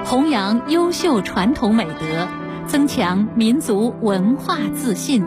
弘扬优秀传统美德，增强民族文化自信。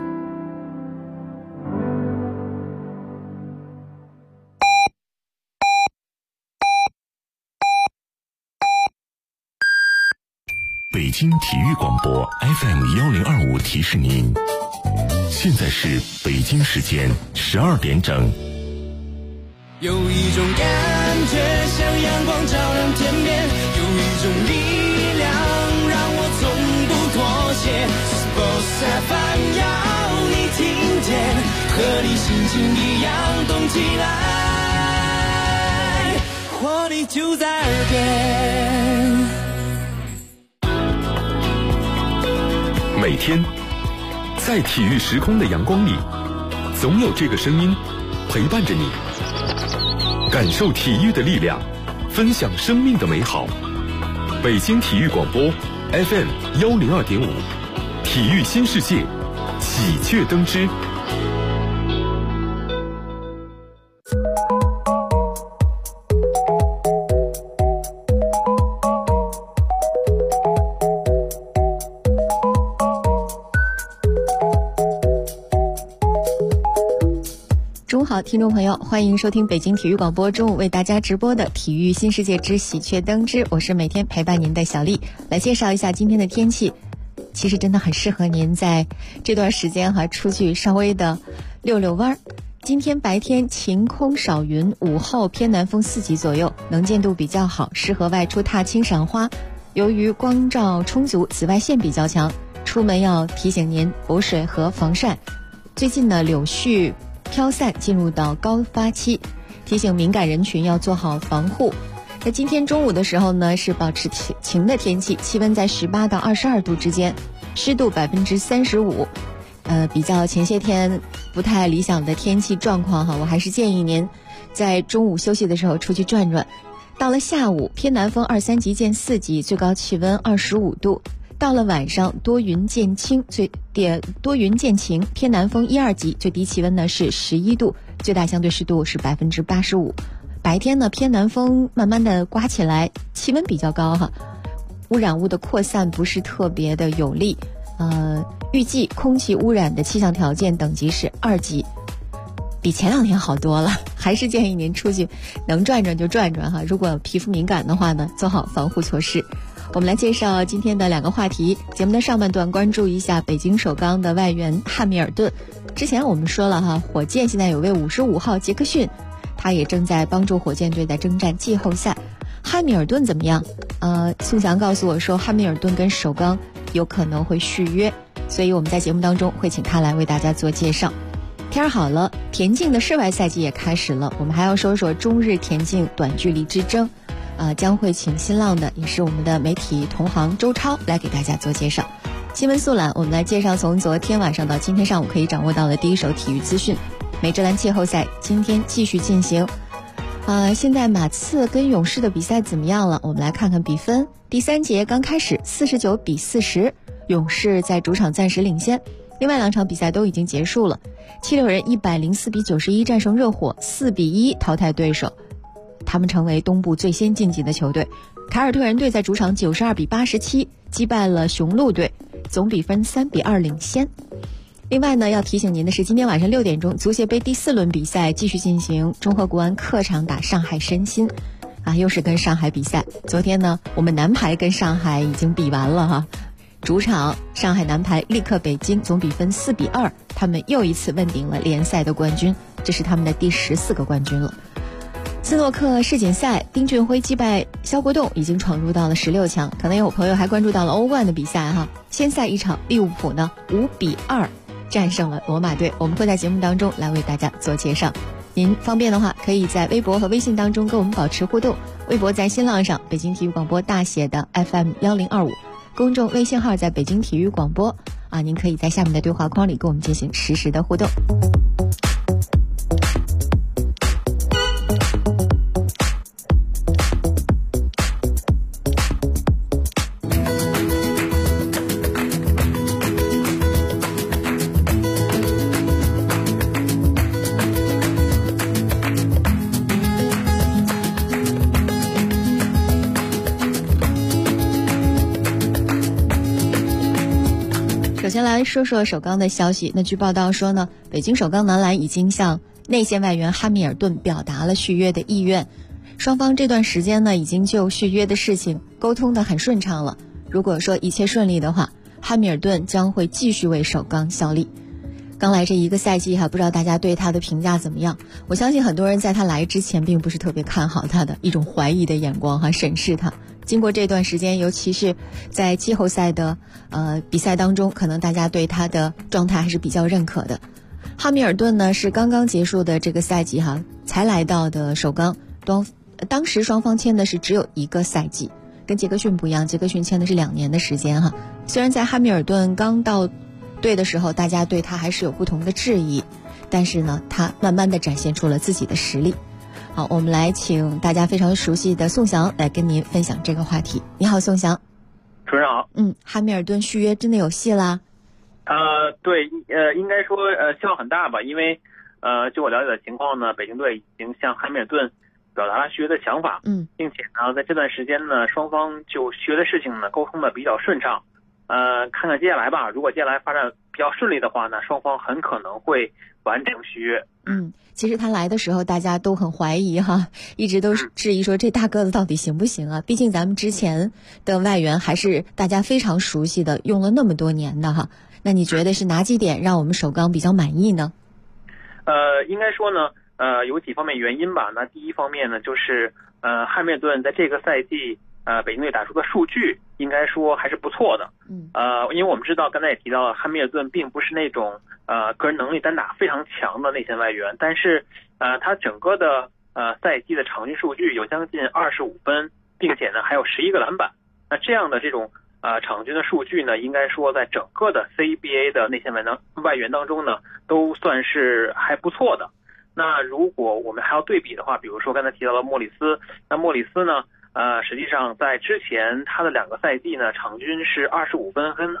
北京体育广播 FM1025 提示您，现在是北京时间12点整。 有一种感觉像阳光照亮天边，有一种力量让我从不妥协。Sports FM 要你听见，和你心情一样动起来，活力就在耳边。 每天在体育时空的阳光里，总有这个声音陪伴着你，感受体育的力量，分享生命的美好。北京体育广播 FM102.5，体育新世界，喜鹊登枝。 中午好，听众朋友，欢迎收听北京体育广播中午为大家直播的体育新世界之喜鹊登枝，我是每天陪伴您的小丽。来介绍一下今天的天气，其实真的很适合您在这段时间出去稍微的溜溜弯。今天白天晴空少云，午后偏南风4级左右，能见度比较好，适合外出踏青赏花。由于光照充足，紫外线比较强，出门要提醒您补水和防晒。最近呢，柳絮飘散进入到高发期，提醒敏感人群要做好防护。那今天中午的时候呢，是保持晴的天气，气温在18到22度之间，湿度35%。比较前些天不太理想的天气状况我还是建议您在中午休息的时候出去转转。到了下午，偏南风2、3级见4级，最高气温25度。到了晚上，多云见晴，偏南风1、2级，最低气温呢是11度，最大相对湿度是85%。白天呢，偏南风慢慢的刮起来，气温比较高污染物的扩散不是特别的有利。预计空气污染的气象条件等级是2级，比前2天好多了。还是建议您出去能转转就转转如果皮肤敏感的话呢，做好防护措施。我们来介绍今天的2个话题。节目的上半段关注一下北京首钢的外援汉密尔顿。之前我们说了火箭现在有位55号杰克逊，他也正在帮助火箭队在征战季后赛。汉密尔顿怎么样？宋翔告诉我说，汉密尔顿跟首钢有可能会续约，所以我们在节目当中会请他来为大家做介绍。天好了，田径的室外赛季也开始了，我们还要说说中日田径短距离之争。将会请新浪的也是我们的媒体同行周超来给大家做介绍。新闻速览，我们来介绍从昨天晚上到今天上午可以掌握到的第一手体育资讯。美职篮季后赛今天继续进行。现在马刺跟勇士的比赛怎么样了？我们来看看比分。第3节刚开始49比40，勇士在主场暂时领先。另外2场比赛都已经结束了。七六人104比91战胜热火，4比1淘汰对手，他们成为东部最先晋级的球队。凯尔特人队在主场92比87击败了雄鹿队，总比分3比2领先。另外呢，要提醒您的是，今天晚上6点钟，足协杯第4轮比赛继续进行，中赫国安客场打上海申鑫又是跟上海比赛。昨天呢，我们男排跟上海已经比完了主场上海男排力克北京，总比分4比2，他们又一次问鼎了联赛的冠军，这是他们的第14个冠军了。斯诺克世锦赛，丁俊晖击败肖国栋，已经闯入到了16强。可能有朋友还关注到了欧冠的比赛先赛一场，利物浦呢5比2战胜了罗马队，我们会在节目当中来为大家做介绍。您方便的话，可以在微博和微信当中跟我们保持互动。微博在新浪上北京体育广播大写的 FM1025，公众微信号在北京体育广播您可以在下面的对话框里跟我们进行实时的互动。 首先来说说首钢的消息。那据报道说呢，北京首钢男篮已经向内线外援哈密尔顿表达了续约的意愿，双方这段时间呢已经就续约的事情沟通得很顺畅了。如果说一切顺利的话，哈密尔顿将会继续为首钢效力。刚来这一个赛季不知道大家对他的评价怎么样？我相信很多人在他来之前并不是特别看好他的，一种怀疑的眼光审视他。经过这段时间，尤其是在季后赛的比赛当中，可能大家对他的状态还是比较认可的。哈密尔顿呢是刚刚结束的这个赛季才来到的首钢，当时双方签的是只有一个赛季，跟杰克逊不一样，杰克逊签的是2年的时间虽然在哈密尔顿刚到队的时候，大家对他还是有不同的质疑，但是呢，他慢慢的展现出了自己的实力。好，我们来请大家非常熟悉的宋翔来跟您分享这个话题。你好，宋翔。 主任好。 哈密尔顿续约真的有戏啦？ 对，应该说希望很大吧，因为就我了解的情况呢，北京队已经向哈密尔顿表达了续约的想法，并且呢，在这段时间呢，双方就续约的事情呢沟通的比较顺畅。看看接下来吧，如果接下来发展比较顺利的话呢，双方很可能会完成续约。 其实他来的时候大家都很怀疑一直都质疑说这大个子到底行不行啊？毕竟咱们之前的外援还是大家非常熟悉的，用了那么多年的那你觉得是哪几点让我们首钢比较满意呢？ 应该说呢，有几方面原因吧。那第一方面呢，就是汉密尔顿在这个赛季北京队打出的数据应该说还是不错的。因为我们知道刚才也提到了，汉密尔顿并不是那种个人能力单打非常强的内线外援，但是他整个的赛季的场均数据有将近25分，并且呢还有11个篮板。那这样的这种场均的数据呢，应该说在整个的 CBA 的内线外援当中呢，都算是还不错的。那如果我们还要对比的话，比如说刚才提到了莫里斯，那莫里斯呢实际上在之前他的2个赛季呢，场均是25分跟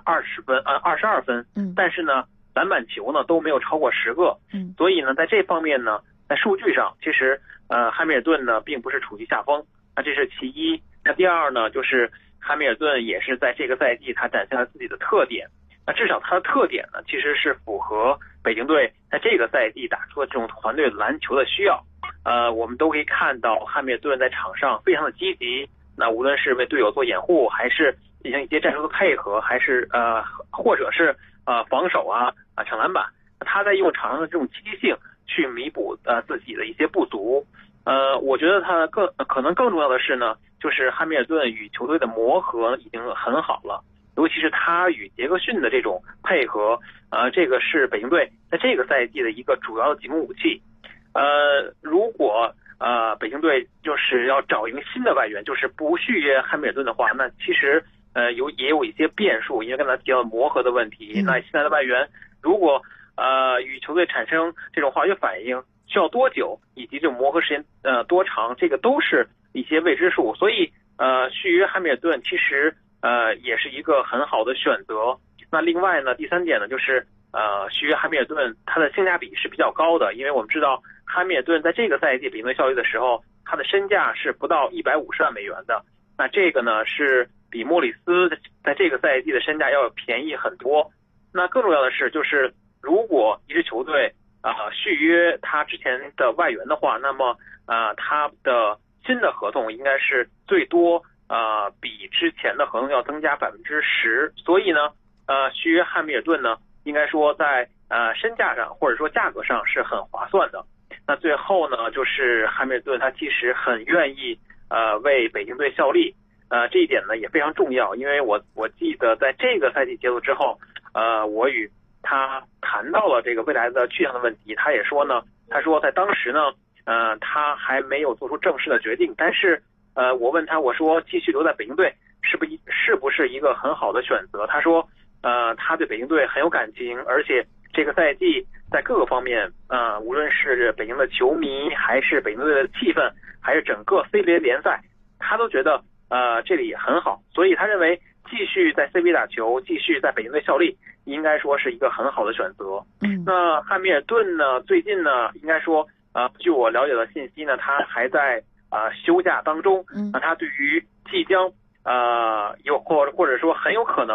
22分，但是呢篮板球呢都没有超过10个，所以呢在这方面呢，在数据上其实汉密尔顿呢并不是处于下风，那这是其一。那第二呢，就是汉密尔顿也是在这个赛季他展现了自己的特点，那至少他的特点呢其实是符合北京队在这个赛季打出的这种团队篮球的需要。我们都可以看到汉密尔顿在场上非常的积极，那无论是为队友做掩护，还是进行一些战术的配合，还是或者是防守抢篮板，他在用场上的这种积极性去弥补自己的一些不足。我觉得他可能更重要的是呢，就是汉密尔顿与球队的磨合已经很好了，尤其是他与杰克逊的这种配合，这个是北京队在这个赛季的一个主要的进攻武器。如果北京队就是要找一个新的外援，就是不续约汉密尔顿的话，那其实也有一些变数，因为刚才提到磨合的问题。那新来的外援如果与球队产生这种化学反应需要多久，以及这种磨合时间多长，这个都是一些未知数。所以续约汉密尔顿其实也是一个很好的选择。那另外呢，第3点呢，就是续约汉密尔顿它的性价比是比较高的，因为我们知道汉密尔顿在这个赛季北京队效力的时候，他的身价是不到150万美元的。那这个呢是比莫里斯在这个赛季的身价要便宜很多。那更重要的是，就是如果一支球队续约他之前的外援的话，那么他的新的合同应该是最多比之前的合同要增加10%。所以呢续约汉密尔顿呢，应该说在身价上或者说价格上是很划算的。那最后呢，就是汉密尔顿他其实很愿意为北京队效力，这一点呢也非常重要。因为我记得在这个赛季结束之后，我与他谈到了这个未来的去向的问题。他也说呢，他说在当时呢他还没有做出正式的决定，但是我问他，我说继续留在北京队是不是一个很好的选择？他说他对北京队很有感情，而且这个赛季在各个方面无论是北京的球迷，还是北京队的气氛，还是整个 CBA 联赛，他都觉得这里很好。所以他认为继续在 CBA 打球，继续在北京队效力，应该说是一个很好的选择。那汉密尔顿呢，最近呢应该说据我了解的信息呢，他还在休假当中。那他对于即将或者说很有可能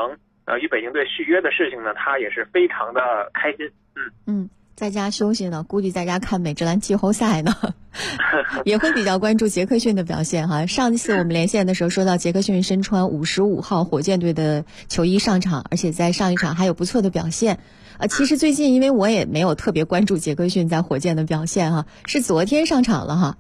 与北京队续约的事情呢，他也是非常的开心。 在家休息呢，估计在家看美职篮季后赛呢，也会比较关注杰克逊的表现哈。上一次我们连线的时候说到杰克逊身穿55号火箭队的球衣上场，而且在上一场还有不错的表现。其实最近因为我也没有特别关注杰克逊在火箭的表现哈，是昨天上场了哈。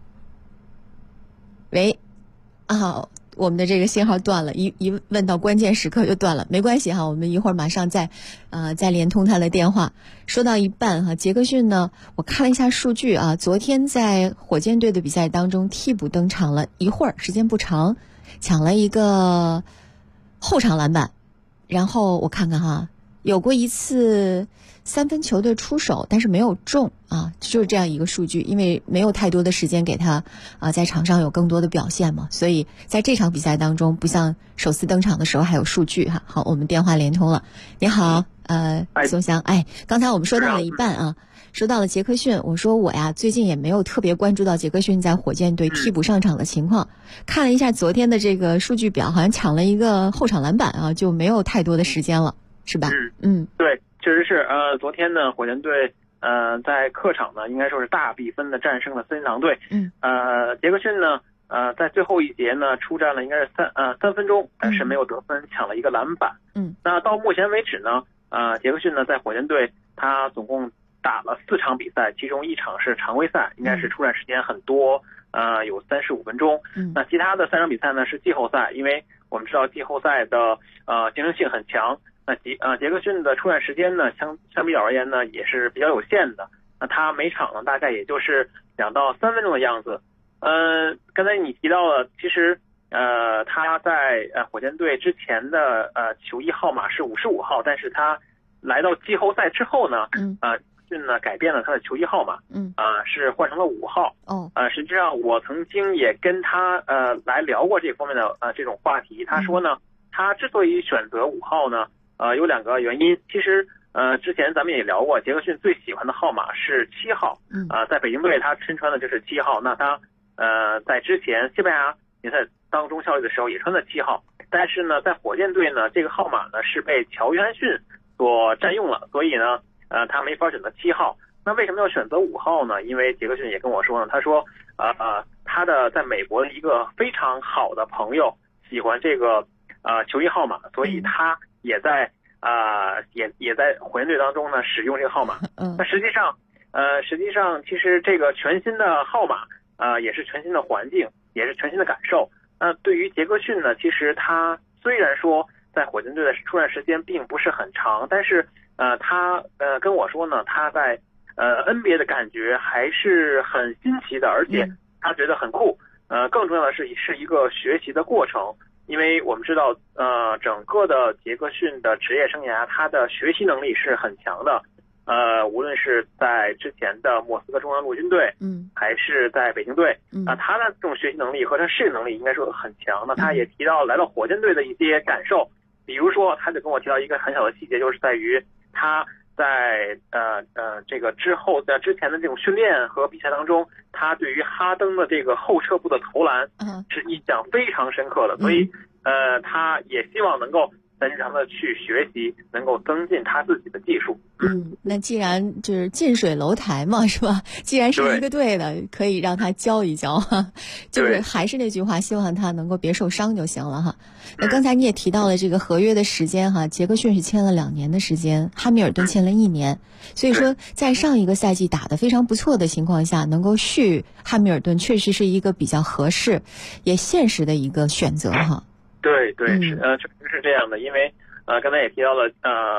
喂，我们的这个信号断了，一问到关键时刻就断了，没关系哈，我们一会儿马上再连通他的电话。说到一半哈，杰克逊呢，我看了一下数据啊，昨天在火箭队的比赛当中替补登场了一会儿，时间不长，抢了一个后场篮板，然后我看看哈，有过一次3分球的出手，但是没有中啊，就是这样一个数据，因为没有太多的时间给他在场上有更多的表现嘛，所以在这场比赛当中，不像首次登场的时候还有数据哈。好，我们电话连通了，你好，宋翔，刚才我们说到了一半啊，说到了杰克逊，我说我呀最近也没有特别关注到杰克逊在火箭队替补上场的情况，看了一下昨天的这个数据表，好像抢了一个后场篮板啊，就没有太多的时间了，是吧？ 对。确实是，昨天呢，火箭队在客场呢，应该说是大比分的战胜了森林狼队。杰克逊呢，在最后一节呢出战了应该是3分钟，但是没有得分，抢了一个篮板。那到目前为止呢，杰克逊呢在火箭队他总共打了4场比赛，其中1场是常规赛，应该是出战时间很多，有35分钟。那其他的3场比赛呢是季后赛，因为我们知道季后赛的竞争性很强。那杰克逊的出战时间呢，相比较而言呢，也是比较有限的。那他每场呢，大概也就是2到3分钟的样子。刚才你提到了，其实他在火箭队之前的球衣号码是55号，但是他来到季后赛之后呢，逊呢改变了他的球衣号码，是换成了5号。实际上我曾经也跟他来聊过这方面的这种话题。他说呢，他之所以选择5号呢，有2个原因。其实之前咱们也聊过，杰克逊最喜欢的号码是7号。在北京队他身穿的就是7号。那他在之前西班牙联赛当中效力的时候也穿的7号。但是呢，在火箭队呢，这个号码呢是被乔约翰逊所占用了，所以呢他没法选择7号。那为什么要选择5号呢？因为杰克逊也跟我说呢，他说他的在美国的一个非常好的朋友喜欢这个球衣号码，所以他也在也在火箭队当中呢使用这个号码。那实际上其实这个全新的号码也是全新的环境，也是全新的感受。那对于杰克逊呢，其实他虽然说在火箭队的出战时间并不是很长，但是他跟我说呢，他在NBA 的感觉还是很新奇的，而且他觉得很酷。更重要的是一个学习的过程。因为我们知道整个的杰克逊的职业生涯，他的学习能力是很强的。无论是在之前的莫斯科中央陆军队，还是在北京队，他的这种学习能力和他适应能力应该说很强。那他也提到来到火箭队的一些感受，比如说他就跟我提到一个很小的细节，就是在于他在这个之前的这种训练和比赛当中，他对于哈登的这个后撤步的投篮是印象非常深刻的。所以他也希望能够在日常的去学习，能够增进他自己的技术。 那既然就是近水楼台嘛，是吧？既然是一个队的，可以让他教一教哈。就是还是那句话，希望他能够别受伤就行了哈。那刚才你也提到了这个合约的时间哈，杰克逊是签了2年的时间，哈密尔顿签了1年，所以说在上一个赛季打得非常不错的情况下，能够续哈密尔顿确实是一个比较合适也现实的一个选择哈。 对，确实是这样的。因为刚才也提到了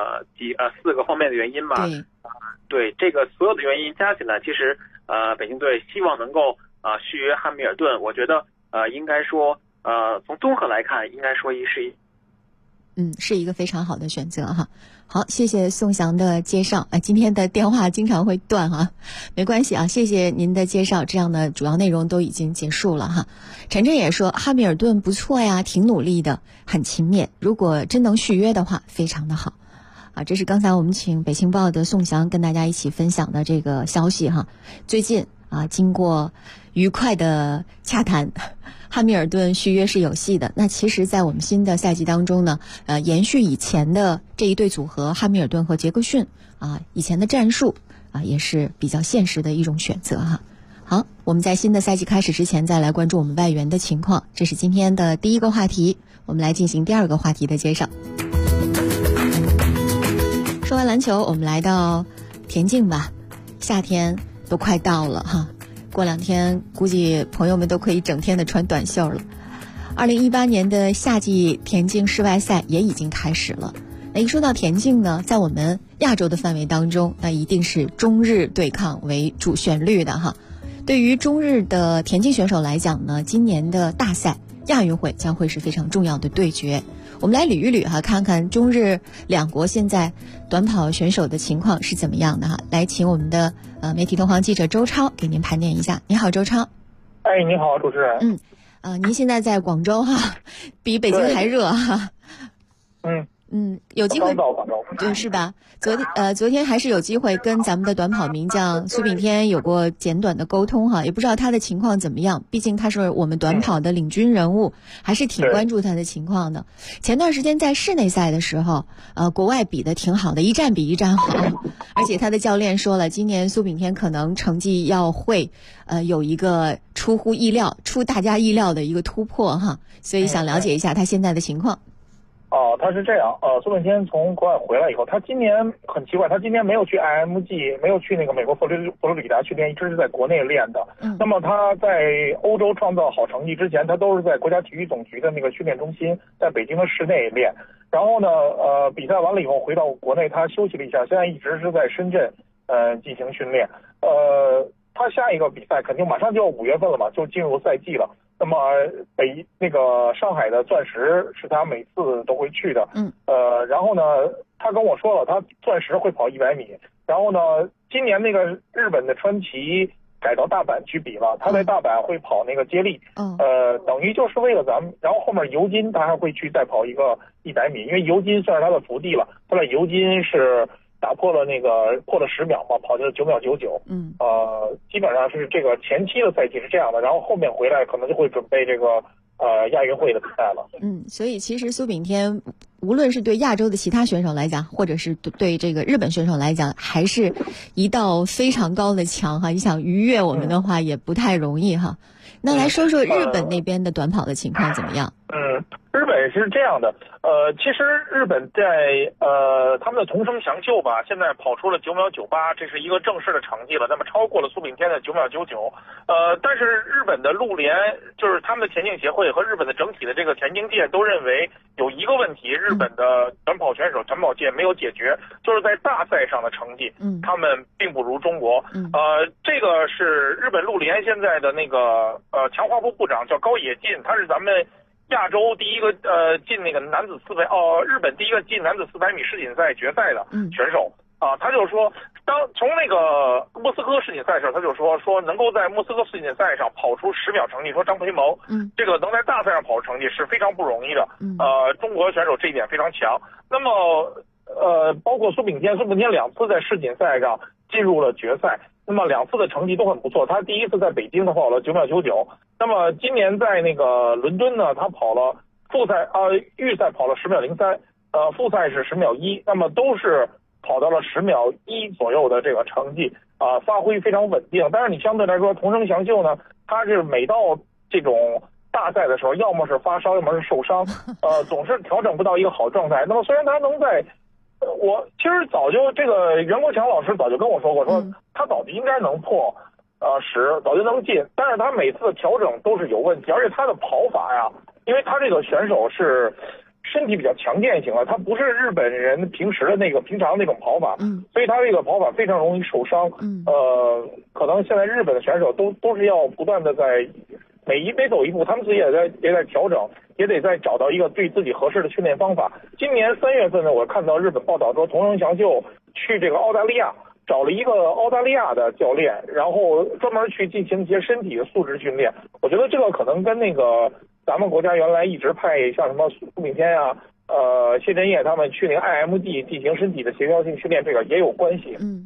4个方面的原因吧。对，这个所有的原因加起来，其实北京队希望能够续约汉密尔顿，我觉得应该说从综合来看，应该说是一个非常好的选择哈。好，谢谢宋翔的介绍。今天的电话经常会断哈，没关系啊，谢谢您的介绍，这样的主要内容都已经结束了哈。陈真也说哈密尔顿不错呀，挺努力的，很勤勉，如果真能续约的话，非常的好。这是刚才我们请北青报的宋翔跟大家一起分享的这个消息哈。最近经过愉快的洽谈。汉密尔顿续约是有戏的。那其实在我们新的赛季当中呢，延续以前的这一对组合汉密尔顿和杰克逊以前的战术也是比较现实的一种选择哈。好，我们在新的赛季开始之前再来关注我们外援的情况，这是今天的第一个话题。我们来进行第二个话题的介绍。说完篮球，我们来到田径吧。夏天都快到了哈，过2天估计朋友们都可以整天的穿短袖了。2018年的夏季田径室外赛也已经开始了。那一说到田径呢，在我们亚洲的范围当中，那一定是中日对抗为主旋律的哈。对于中日的田径选手来讲呢，今年的大赛亚运会将会是非常重要的对决。我们来捋一捋哈，看看中日两国现在短跑选手的情况是怎么样的哈。来，请我们的媒体同行记者周超给您盘点一下。你好，周超。 哎，你好，主持人。 您现在在广州哈，比北京还热哈。有机会刚到广州， 对，是吧？昨天还是有机会跟咱们的短跑名将苏炳添有过简短的沟通哈，也不知道他的情况怎么样。毕竟他是我们短跑的领军人物，还是挺关注他的情况的。前段时间在室内赛的时候，国外比的挺好的，一站比一站好。而且他的教练说了，今年苏炳添可能成绩会有一个出大家意料的一个突破哈，所以想了解一下他现在的情况。 他是这样，苏炳添从国外回来以后，他今年很奇怪，他今年没有去 IMG， 没有去那个美国佛罗里达训练，一直是在国内练的。那么他在欧洲创造好成绩之前，他都是在国家体育总局的那个训练中心，在北京的室内练。然后呢，比赛完了以后回到国内，他休息了一下，现在一直是在深圳进行训练。他下一个比赛肯定马上就要5月份了嘛，就进入赛季了。那么上海的钻石是他每次都会去的。然后呢，他跟我说了，他钻石会跑100米。然后呢，今年那个日本的川崎改到大阪去比了，他在大阪会跑那个接力。等于就是为了咱们。然后后面尤金他还会去再跑一个100米，因为尤金算是他的福地了。他在尤金是打破了破了10秒嘛，跑就是9秒99。基本上是这个前期的赛季是这样的，然后后面回来可能就会准备这个亚运会的比赛了。 所以其实苏炳添无论是对亚洲的其他选手来讲，或者是对这个日本选手来讲，还是一道非常高的墙哈。你想逾越我们的话也不太容易哈。那来说说日本那边的短跑的情况怎么样？ 日本是这样的，其实日本在他们的同声翔秀吧，现在跑出了9秒98，这是一个正式的成绩了，那么超过了苏炳添的9秒99。但是日本的陆联，就是他们的田径协会和日本的整体的这个田径界都认为有一个问题，日本的短跑选手、短跑界没有解决，就是在大赛上的成绩，他们并不如中国。这个是日本陆联现在的那个强化部部长叫高野进，他是咱们亚洲第一个进那个男子日本第一个进男子400米世锦赛决赛的选手他就说，从那个莫斯科世锦赛上，他就说能够在莫斯科世锦赛上跑出10秒成绩，说张培谋这个能在大赛上跑出成绩是非常不容易的。中国选手这一点非常强。那么包括苏炳添2次在世锦赛上进入了决赛，那么2次的成绩都很不错。他第一次在北京他跑了9秒99，那么今年在那个伦敦呢，他跑了预赛跑了10秒03，复赛是10秒1，那么都是跑到了10秒1左右的这个成绩发挥非常稳定。但是你相对来说同声翔秀呢，他是每到这种大赛的时候，要么是发烧，要么是受伤，总是调整不到一个好状态。那么虽然他能在我其实早就这个袁国强老师早就跟我说过，说他早就应该能破10，早就能进，但是他每次的调整都是有问题，而且他的跑法呀，因为他这个选手是身体比较强健型的，他不是日本人平常那种跑法，所以他这个跑法非常容易受伤。可能现在日本的选手都是要不断的在每走一步，他们自己也在调整，也得再找到一个对自己合适的训练方法。今年3月份呢，我看到日本报道说，同声翔秀去这个澳大利亚找了一个澳大利亚的教练，然后专门去进行一些身体的素质训练。我觉得这个可能跟那个咱们国家原来一直派像什么苏炳添呀、谢震业他们去那个 IMG 进行身体的协调性训练，这个也有关系。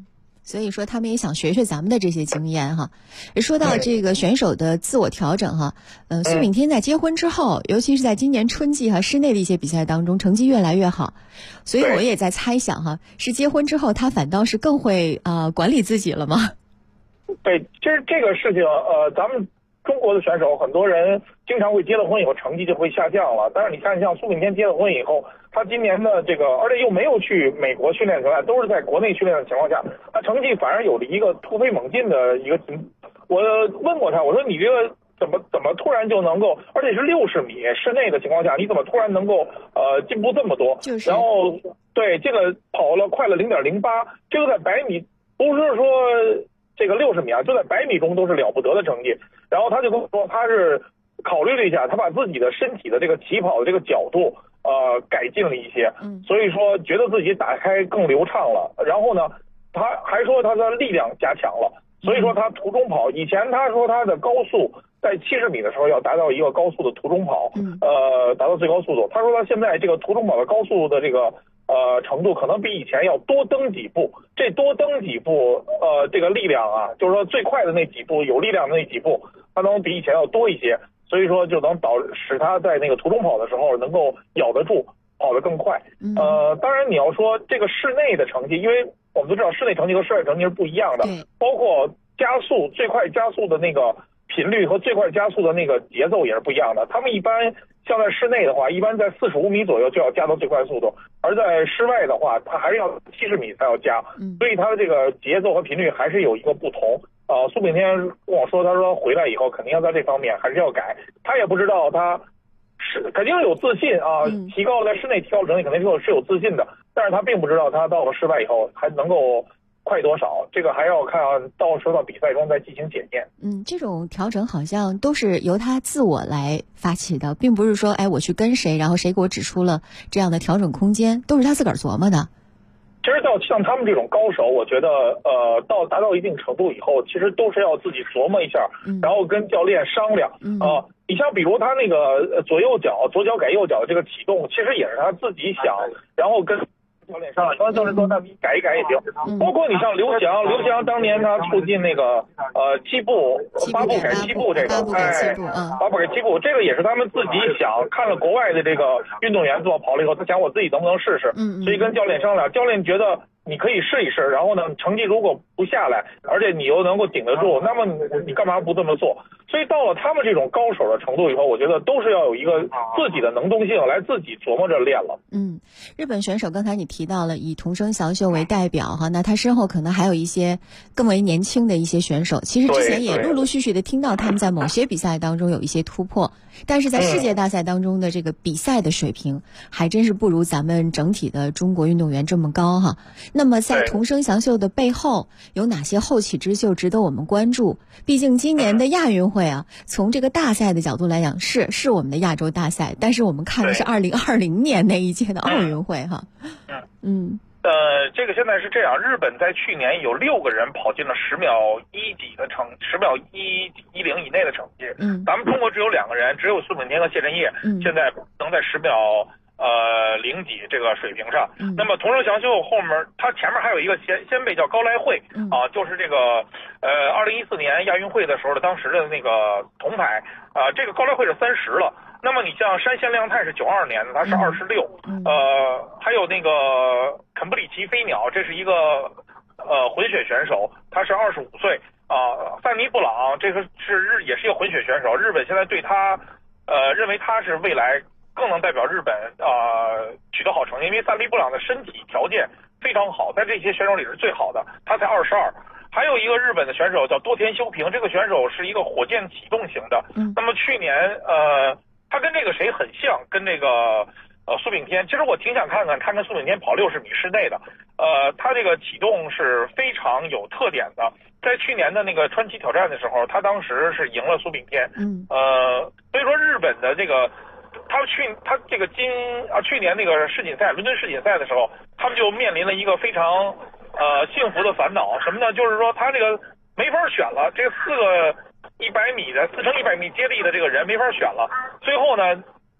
所以说他们也想学学咱们的这些经验哈。说到这个选手的自我调整哈，苏炳添在结婚之后，尤其是在今年春季室内的一些比赛当中，成绩越来越好，所以我也在猜想哈，是结婚之后他反倒是更会管理自己了吗？ 对，其实这个事情咱们中国的选手很多人经常会结了婚以后成绩就会下降了，但是你看像苏炳添结了婚以后，他今年的这个而且又没有去美国训练出来，都是在国内训练的情况下，他成绩反而有了一个突飞猛进的一个。我问过他，我说你这个怎么突然就能够，而且是60米室内的情况下，你怎么突然能够进步这么多？ 就是然后对这个跑了快了0.08，这个在100米不是说这个60米啊，就在100米中都是了不得的成绩。然后他就跟我说，他是考虑了一下，他把自己的身体的这个起跑的这个角度改进了一些，所以说觉得自己打开更流畅了。然后呢，他还说他的力量加强了，所以说他途中跑，以前他说他的高速在70米的时候要达到一个高速的途中跑，达到最高速度。他说他现在这个途中跑的高速的这个程度可能比以前要多蹬几步，这多蹬几步这个力量啊，就是说最快的那几步有力量的那几步，它能比以前要多一些，所以说就能使他在那个途中跑的时候能够咬得住，跑得更快。当然你要说这个室内的成绩，因为我们都知道室内成绩和室外成绩是不一样的，包括加速最快加速的那个频率和最快加速的那个节奏也是不一样的。他们一般像在室内的话，一般在45米左右就要加到最快速度，而在室外的话，它还是要70米才要加，所以它的这个节奏和频率还是有一个不同。苏炳添跟我说，他说回来以后肯定要在这方面还是要改，他也不知道他是肯定有自信啊，提高在室内提高成绩肯定是有自信的，但是他并不知道他到了室外以后还能够快多少，这个还要看到时候到比赛中再进行检验。 这种调整好像都是由他自我来发起的，并不是说我去跟谁，然后谁给我指出了这样的调整空间，都是他自个儿琢磨的。 其实到像他们这种高手，我觉得到达到一定程度以后，其实都是要自己琢磨一下，然后跟教练商量。你像比如他那个左脚改右脚的这个启动，其实也是他自己想，然后跟教练商量，教练说那你改一改也行。包括你像刘翔当年他促进那个8步改7步这个，8步改7步，这个也是他们自己想，看了国外的这个运动员怎么跑了以后，他想我自己能不能试试，所以跟教练商量，教练觉得你可以试一试，然后呢成绩如果不下来，而且你又能够顶得住，那么你干嘛不这么做？所以到了他们这种高手的程度以后，我觉得都是要有一个自己的能动性来自己琢磨着练了。 日本选手刚才你提到了以桐生祥秀为代表哈，那他身后可能还有一些更为年轻的一些选手，其实之前也陆陆续续的听到他们在某些比赛当中有一些突破，但是在世界大赛当中的这个比赛的水平还真是不如咱们整体的中国运动员这么高哈。那么在桐生祥秀的背后有哪些后起之秀值得我们关注？毕竟今年的亚运会从这个大赛的角度来讲是我们的亚洲大赛，但是我们看的是2020年那一届的奥运会哈。 这个现在是这样，日本在去年有6个人跑进了10秒1几的10秒10以内的成绩，咱们中国只有2个人，只有苏炳添和谢震业，现在能在10秒0几这个水平上。那么桐生祥秀后面，他前面还有一个先辈叫高来慧就是这个2014年亚运会的时候的当时的那个铜牌这个高来慧是30了。那么你像山县亮太是92年的，他是26，还有那个肯布里奇飞鸟，这是一个混血选手，他是25岁范尼布朗这个也是一个混血选手，日本现在对他认为他是未来更能代表日本取得好成绩，因为范尼布朗的身体条件非常好，在这些选手里是最好的，他才22。还有一个日本的选手叫多田修平，这个选手是一个火箭启动型的，那么去年他跟这个谁很像，跟这个苏炳添，其实我挺想看看苏炳添跑60米室内的，他这个启动是非常有特点的，在去年的那个川崎挑战的时候，他当时是赢了苏炳添，所以说日本的这个他这个去年那个伦敦世锦赛的时候，他们就面临了一个非常幸福的烦恼，什么呢？就是说他这个没法选了，这4个100米的4乘100米接力的这个人没法选了。最后呢，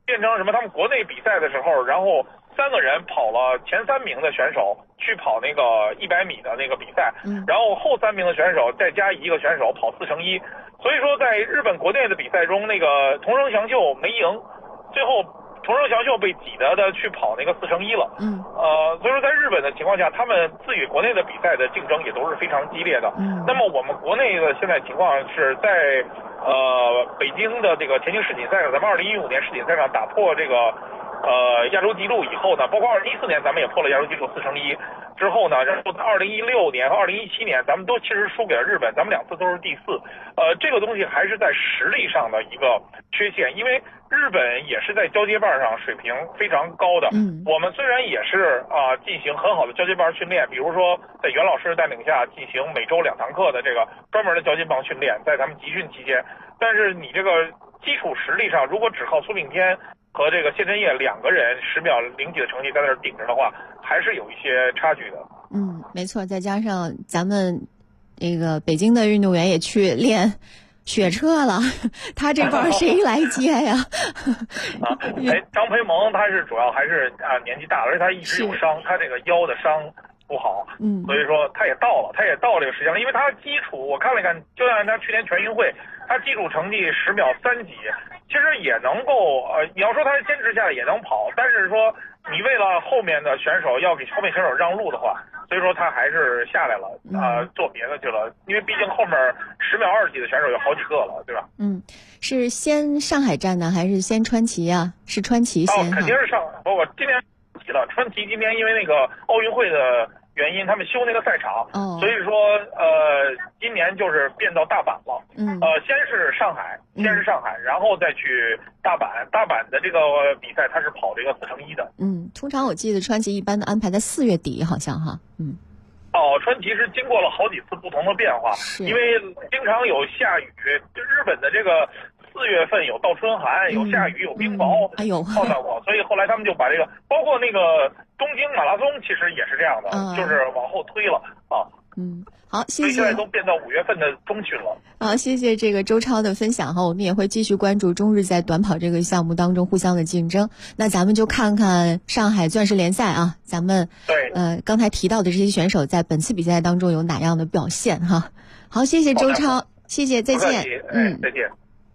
变成什么？他们国内比赛的时候，然后3个人跑了前3名的选手去跑那个100米的那个比赛，然后后3名的选手再加1个选手跑4乘1。所以说，在日本国内的比赛中，那个桐生祥秀没赢，最后桐生祥秀被挤得去跑那个4乘1了。所以说在日本的情况下，他们自己国内的比赛的竞争也都是非常激烈的。那么我们国内的现在情况是在北京的这个田径世锦赛上，咱们2015年世锦赛上打破这个亚洲纪录以后呢，包括2014年咱们也破了亚洲纪录4乘1之后呢，然后2016年和2017年咱们都其实输给了日本，咱们2次都是第4。这个东西还是在实力上的一个缺陷，因为日本也是在交接棒上水平非常高的。我们虽然也是进行很好的交接棒训练，比如说在袁老师带领下进行每周2堂课的这个专门的交接棒训练，在咱们集训期间，但是你这个基础实力上，如果只靠苏炳添和这个谢震业2个人10秒0几的成绩在那儿顶着的话，还是有一些差距的。 没错，再加上咱们这个北京的运动员也去练雪车了，他这棒谁来接呀？ 张培萌他是主要还是年纪大了，而且他一直有伤，他这个腰的伤不好，所以说他也到了这个时间了，因为他基础我看了一看，就像他去年全运会，他基础成绩10秒3几，其实也能够你要说他坚持下来也能跑，但是说你为了后面的选手要给后面选手让路的话，所以说他还是下来了做别的去了，因为毕竟后面10秒2几的选手有好几个了，对吧？ 是先上海站呢，还是先川崎啊？是川崎先肯定是上海。我今年提了川崎，今年因为那个奥运会的原因，他们修那个赛场，所以说今年就是变到大阪了。先是上海，然后再去大阪。大阪的这个比赛，他是跑这个4乘1的。 通常我记得川崎一般的安排在4月底，好像哈。 川崎是经过了好几次不同的变化，因为经常有下雨，就日本的这个4月份有倒春寒，有下雨，有冰雹，碰到过，所以后来他们就把这个，包括那个东京马拉松，其实也是这样的，就是往后推了好，谢谢。 所以现在都变到5月份的中旬了。 好，谢谢这个周超的分享哈，我们也会继续关注中日在短跑这个项目当中互相的竞争。那咱们就看看上海钻石联赛啊，咱们刚才提到的这些选手在本次比赛当中有哪样的表现哈？好，谢谢周超，谢谢，再见。 再见。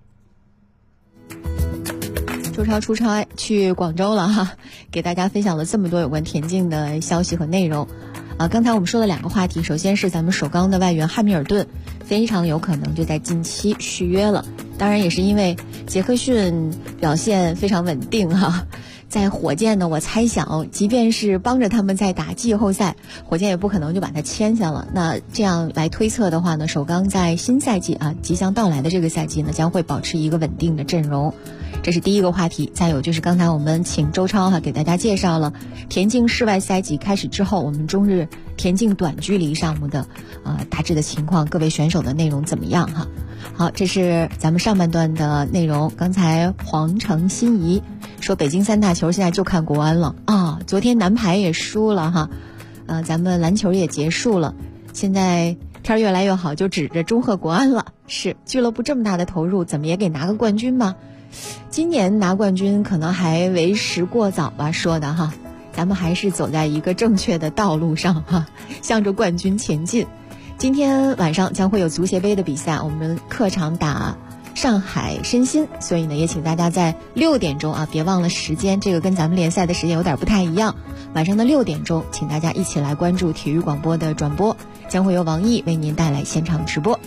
周超出差去广州了哈，给大家分享了这么多有关田径的消息和内容。刚才我们说了2个话题，首先是咱们首钢的外援汉密尔顿非常有可能就在近期续约了，当然也是因为杰克逊表现非常稳定哈。在火箭呢，我猜想即便是帮着他们在打季后赛，火箭也不可能就把他签下了。那这样来推测的话呢，首钢在新赛季即将到来的这个赛季呢，将会保持一个稳定的阵容。这是第一个话题。再有就是刚才我们请周超给大家介绍了田径室外赛季开始之后，我们中日田径短距离项目的大致的情况，各位选手的内容怎么样哈？好，这是咱们上半段的内容。刚才黄成心怡说北京3大球现在就看国安了昨天男排也输了哈，咱们篮球也结束了，现在天越来越好，就指着祝贺国安了。是俱乐部这么大的投入，怎么也给拿个冠军吧？今年拿冠军可能还为时过早吧，说的哈，咱们还是走在一个正确的道路上哈，向着冠军前进。今天晚上将会有足协杯的比赛，我们客场打上海申鑫，所以呢也请大家在6点钟别忘了时间，这个跟咱们联赛的时间有点不太一样，晚上的6点钟请大家一起来关注体育广播的转播，将会由王毅为您带来现场直播。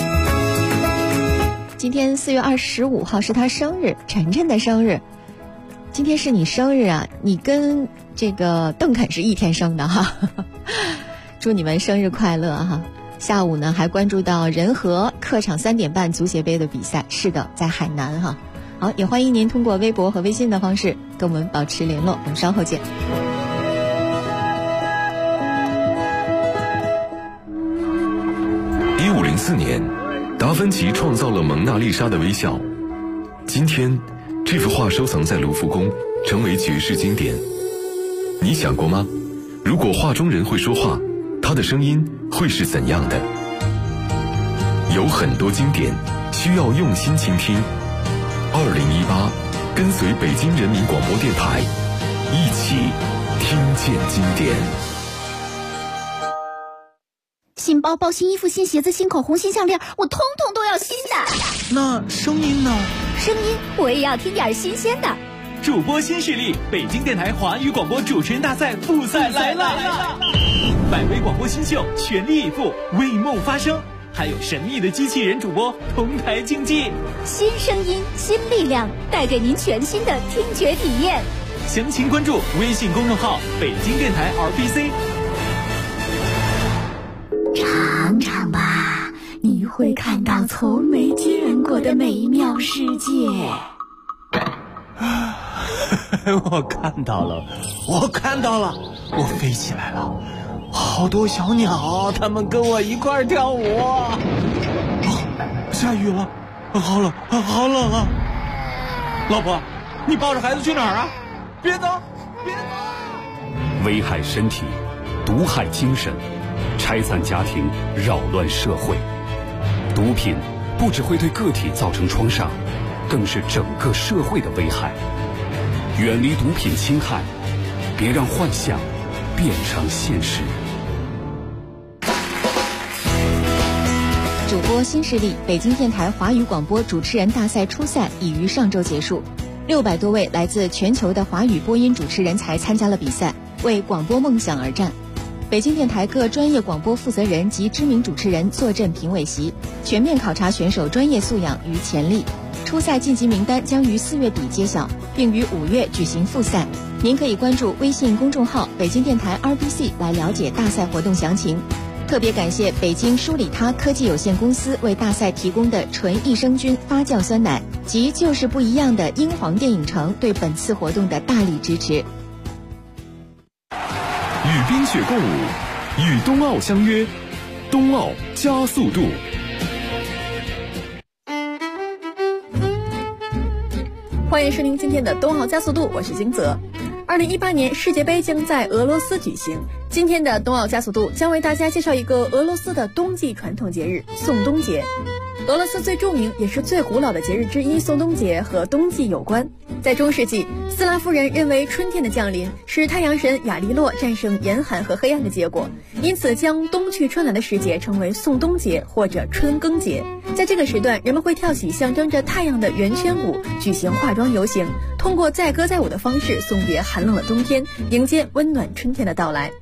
今天4月25号是他生日，晨晨的生日。今天是你生日啊，你跟这个邓肯是一天生的哈，祝你们生日快乐哈。下午呢还关注到仁和客场3点半足协杯的比赛，是的，在海南哈。好，也欢迎您通过微博和微信的方式跟我们保持联络，我们稍后见。 1504年，达芬奇创造了蒙娜丽莎的微笑。今天，这幅画收藏在卢浮宫，成为绝世经典。你想过吗？如果画中人会说话，他的声音会是怎样的？有很多经典需要用心倾听。2018 跟随北京人民广播电台，一起听见经典。 新包包、新衣服、新鞋子、新口红、新项链，我通通都要新的。 那声音呢？ 声音我也要听点新鲜的。 主播新势力，北京电台华语广播主持人大赛复赛来了！100位广播新秀全力以赴，为梦发声，还有神秘的机器人主播同台竞技。 新声音，新力量，带给您全新的听觉体验。 详情关注微信公众号“北京电台 RBC”。 尝尝吧，你会看到从没见过的美妙世界。 我看到了，我飞起来了，好多小鸟，它们跟我一块儿跳舞。下雨了，好冷啊！老婆，你抱着孩子去哪儿啊？别走！ 危害身体，毒害精神，拆散家庭，扰乱社会。毒品不只会对个体造成创伤，更是整个社会的危害。远离毒品侵害，别让幻想变成现实。 主播新势力，北京电台华语广播主持人大赛初赛已于上周结束，600多位来自全球的华语播音主持人才参加了比赛，为广播梦想而战。北京电台各专业广播负责人及知名主持人坐镇评委席，全面考察选手专业素养与潜力。初赛晋级名单将于4月底揭晓，并于5月举行复赛。您可以关注微信公众号北京电台 RBC 来了解大赛活动详情。特别感谢北京舒里他科技有限公司为大赛提供的纯益生菌发酵酸奶及就是不一样的英皇电影城对本次活动的大力支持。 与冰雪共舞，与冬奥相约，冬奥加速度。 欢迎收听今天的冬奥加速度，我是金泽。2018年世界杯将在俄罗斯举行，今天的冬奥加速度将为大家介绍一个俄罗斯的冬季传统节日——宋冬节。俄罗斯最著名也是最古老的节日之一宋冬节和冬季有关。在中世纪，斯拉夫人认为春天的降临是太阳神亚利洛战胜严寒和黑暗的结果，因此将冬去春来的时节称为宋冬节或者春耕节。在这个时段，人们会跳起象征着太阳的圆圈舞，举行化妆游行，通过载歌载舞的方式送别寒冷的冬天，迎接温暖春天的到来。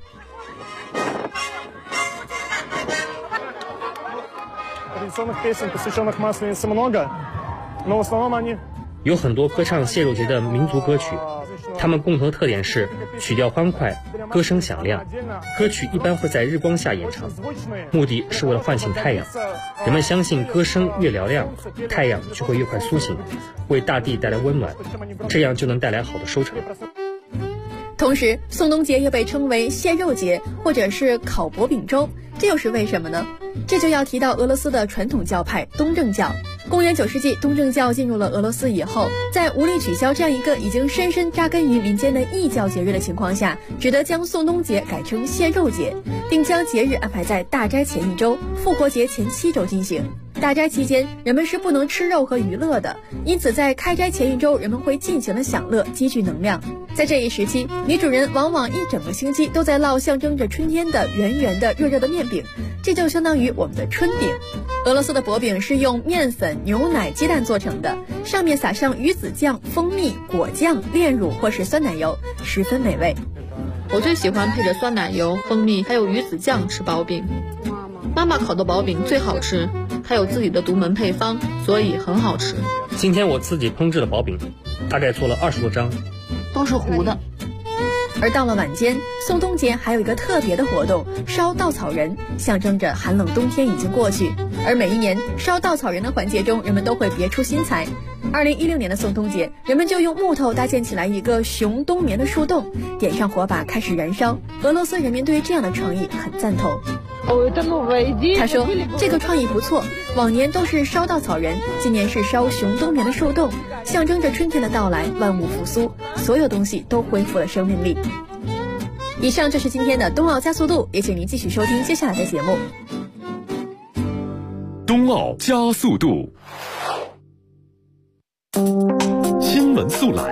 有很多歌唱蟹肉节的民族歌曲，它们共同的特点是曲调欢快，歌声响亮。歌曲一般会在日光下演唱，目的是为了唤醒太阳。人们相信歌声越嘹亮，太阳就会越快苏醒，为大地带来温暖，这样就能带来好的收成。 同时，宋冬节又被称为蟹肉节或者是烤薄饼粥，这又是为什么呢？这就要提到俄罗斯的传统教派东正教。公元9世纪，东正教进入了俄罗斯以后，在无力取消这样一个已经深深扎根于民间的异教节日的情况下，只得将宋冬节改成蟹肉节，并将节日安排在大斋前1周、复活节前7周进行。大斋期间，人们是不能吃肉和娱乐的，因此在开斋前1周，人们会尽情的享乐，积聚能量。在这一时期，女主人往往一整个星期都在烙象征着春天的圆圆的、热热的面饼，这就相当于我们的春饼。俄罗斯的薄饼是用面粉、牛奶、鸡蛋做成的，上面撒上鱼子酱、蜂蜜、果酱、炼乳或是酸奶油，十分美味。 我最喜欢配着酸奶油、蜂蜜还有鱼子酱吃薄饼。妈妈烤的薄饼最好吃，还有自己的独门配方，所以很好吃。 今天我自己烹制了薄饼，大概做了20多张， 都是糊的。 而到了晚间，宋冬节还有一个特别的活动，烧稻草人，象征着寒冷冬天已经过去。而每一年烧稻草人的环节中，人们都会别出心裁。2016年的宋冬节，人们就用木头搭建起来一个熊冬眠的树洞，点上火把开始燃烧。俄罗斯人民对于这样的创意很赞同。他说这个创意不错，往年都是烧稻草人，今年是烧熊冬眠的树洞，象征着春天的到来，万物复苏，所有东西都恢复了生命力。以上就是今天的冬奥加速度，也请您继续收听接下来的节目。 冬奥加速度，新闻闻速览。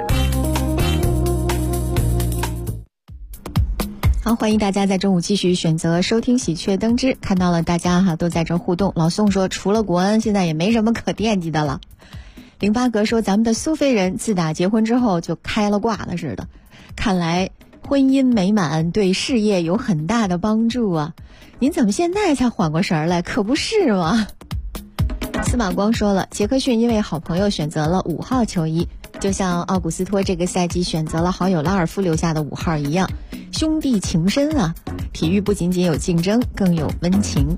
好，欢迎大家在中午继续选择收听喜鹊登枝。看到了大家都在这互动。老宋说，除了国恩，现在也没什么可惦记的了。08格说，咱们的苏菲人自打结婚之后就开了挂了似的，看来婚姻美满对事业有很大的帮助啊！您怎么现在才缓过神来？可不是吗？司马光说了，杰克逊因为好朋友选择了5号球衣，就像奥古斯托这个赛季选择了好友拉尔夫留下的5号一样，兄弟情深啊！体育不仅仅有竞争，更有温情。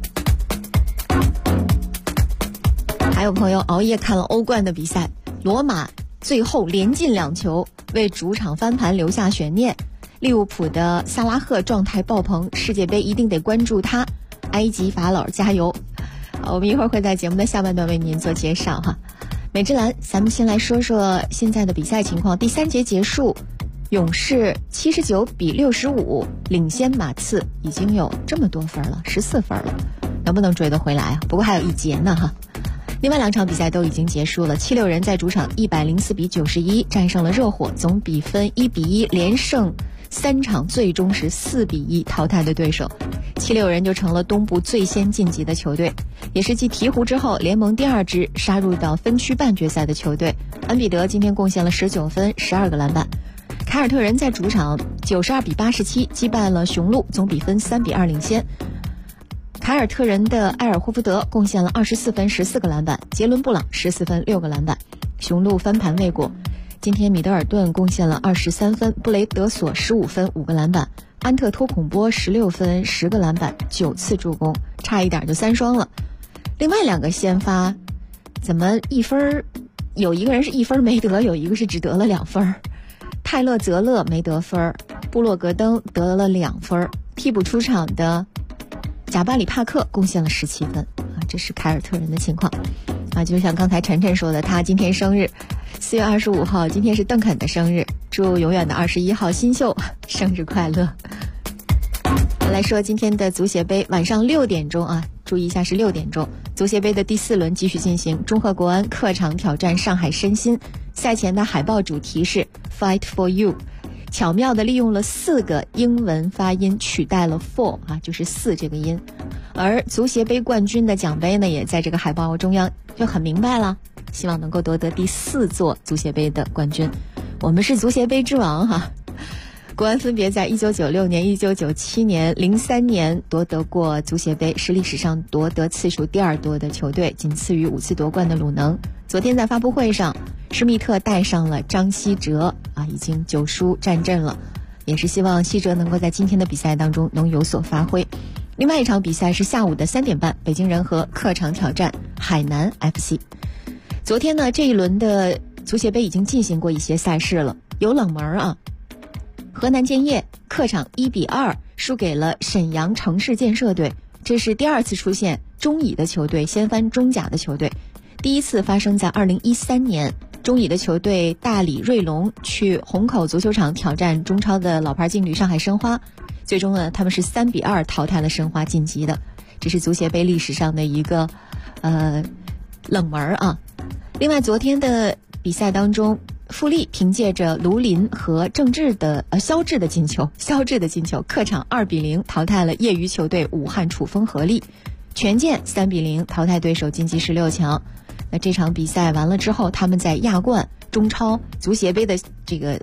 还有朋友熬夜看了欧冠的比赛，罗马最后连进2球，为主场翻盘留下悬念。利物浦的萨拉赫状态爆棚，世界杯一定得关注他。埃及法老加油！我们一会儿会在节目的下半段为您做介绍哈。美芝兰，咱们先来说说现在的比赛情况。第3节结束，勇士79比65领先马刺，已经有这么多分了，14分了，能不能追得回来啊？不过还有1节呢哈。另外2场比赛都已经结束了，76人在主场104比91战胜了热火，总比分1比1，连胜3场，最终是4比1淘汰的对手。76人就成了东部最先晋级的球队，也是继鹈鹕之后联盟第2支杀入到分区半决赛的球队。恩比德今天贡献了19分12个篮板。凯尔特人在主场92比87击败了雄鹿，总比分3比2领先。凯尔特人的埃尔霍福德贡献了24分14个篮板，杰伦布朗14分6个篮板。雄鹿翻盘未果，今天米德尔顿贡献了23分，布雷德索15分5个篮板，安特托孔波16分10个篮板9次助攻，差一点就3双了。另外2个先发怎么1分，有一个人是1分没得，有一个是只得了2分。泰勒泽勒没得分，布洛格登得了2分，替补出场的贾巴里帕克贡献了17分啊，这是凯尔特人的情况啊。就像刚才晨晨说的，他今天生日，4月25号，今天是邓肯的生日，祝永远的21号新秀生日快乐。来说今天的足协杯，晚上6点钟啊，注意一下是6点钟，足协杯的第4轮继续进行，中赫国安客场挑战上海申鑫。赛前的海报主题是 Fight for You， 巧妙地利用了4个英文发音取代了 for 啊，就是4这个音。而足协杯冠军的奖杯呢，也在这个海报中央，就很明白了，希望能够夺得第4座足协杯的冠军。我们是足协杯之王哈。国安分别在1996年、1997年、03年夺得过足协杯，是历史上夺得次数第2多的球队，仅次于5次夺冠的鲁能。昨天在发布会上，施密特带上了张稀哲啊，已经9输战阵了，也是希望稀哲能够在今天的比赛当中能有所发挥。另外一场比赛是下午的3点半，北京人和客场挑战海南 FC。昨天呢，这一轮的足协杯已经进行过一些赛事了，有冷门啊。河南建业客场1比2输给了沈阳城市建设队，这是第2次出现中乙的球队掀翻中甲的球队。第一次发生在2013年，中乙的球队大理瑞龙去虹口足球场挑战中超的老牌劲旅上海申花，最终呢，他们是3比2淘汰了申花晋级的，这是足协杯历史上的一个冷门啊。另外昨天的比赛当中，富力凭借着卢林和肖智的进球，客场2比0淘汰了业余球队武汉楚风合力，权健3比0淘汰对手晋级16强。那这场比赛完了之后，他们在亚冠、中超、足协杯的这个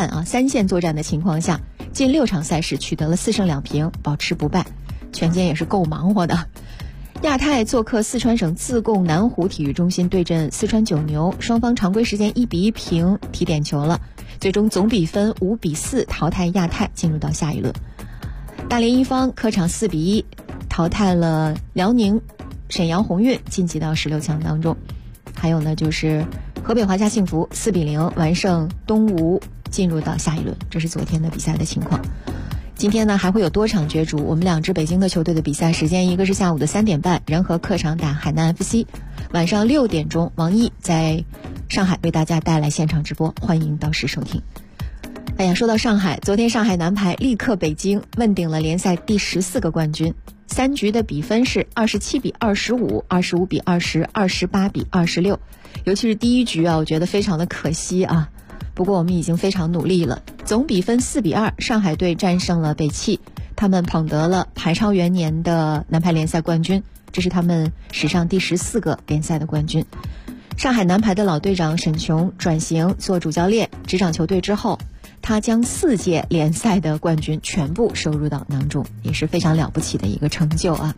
3线作战的情况下，近6场赛事取得了4胜2平，保持不败。权健也是够忙活的。亚太做客四川省自贡南湖体育中心对阵四川九牛，双方常规时间1比1平踢点球了，最终总比分5比4淘汰亚太，进入到下一轮。大连一方客场4比1淘汰了辽宁沈阳宏运，晋级到16强当中。还有呢，就是河北华夏幸福4比0完胜东吴，进入到下一轮。这是昨天的比赛的情况。今天呢还会有多场角逐，我们2支北京的球队的比赛时间，一个是下午的3点半，人和客场打海南 FC， 晚上6点钟，王毅在上海为大家带来现场直播，欢迎到时收听。哎呀，说到上海，昨天上海男排力克北京，问鼎了联赛第14个冠军。3局的比分是27比25、25比20、28比26。尤其是第一局啊，我觉得非常的可惜啊。 不过我们已经非常努力了。总比分4-2，上海队战胜了北汽，他们捧得了排超元年的男排联赛冠军，这是他们史上第14个联赛的冠军。上海男排的老队长沈琼转型做主教练，执掌球队之后，他将4届联赛的冠军全部收入到囊中，也是非常了不起的一个成就啊。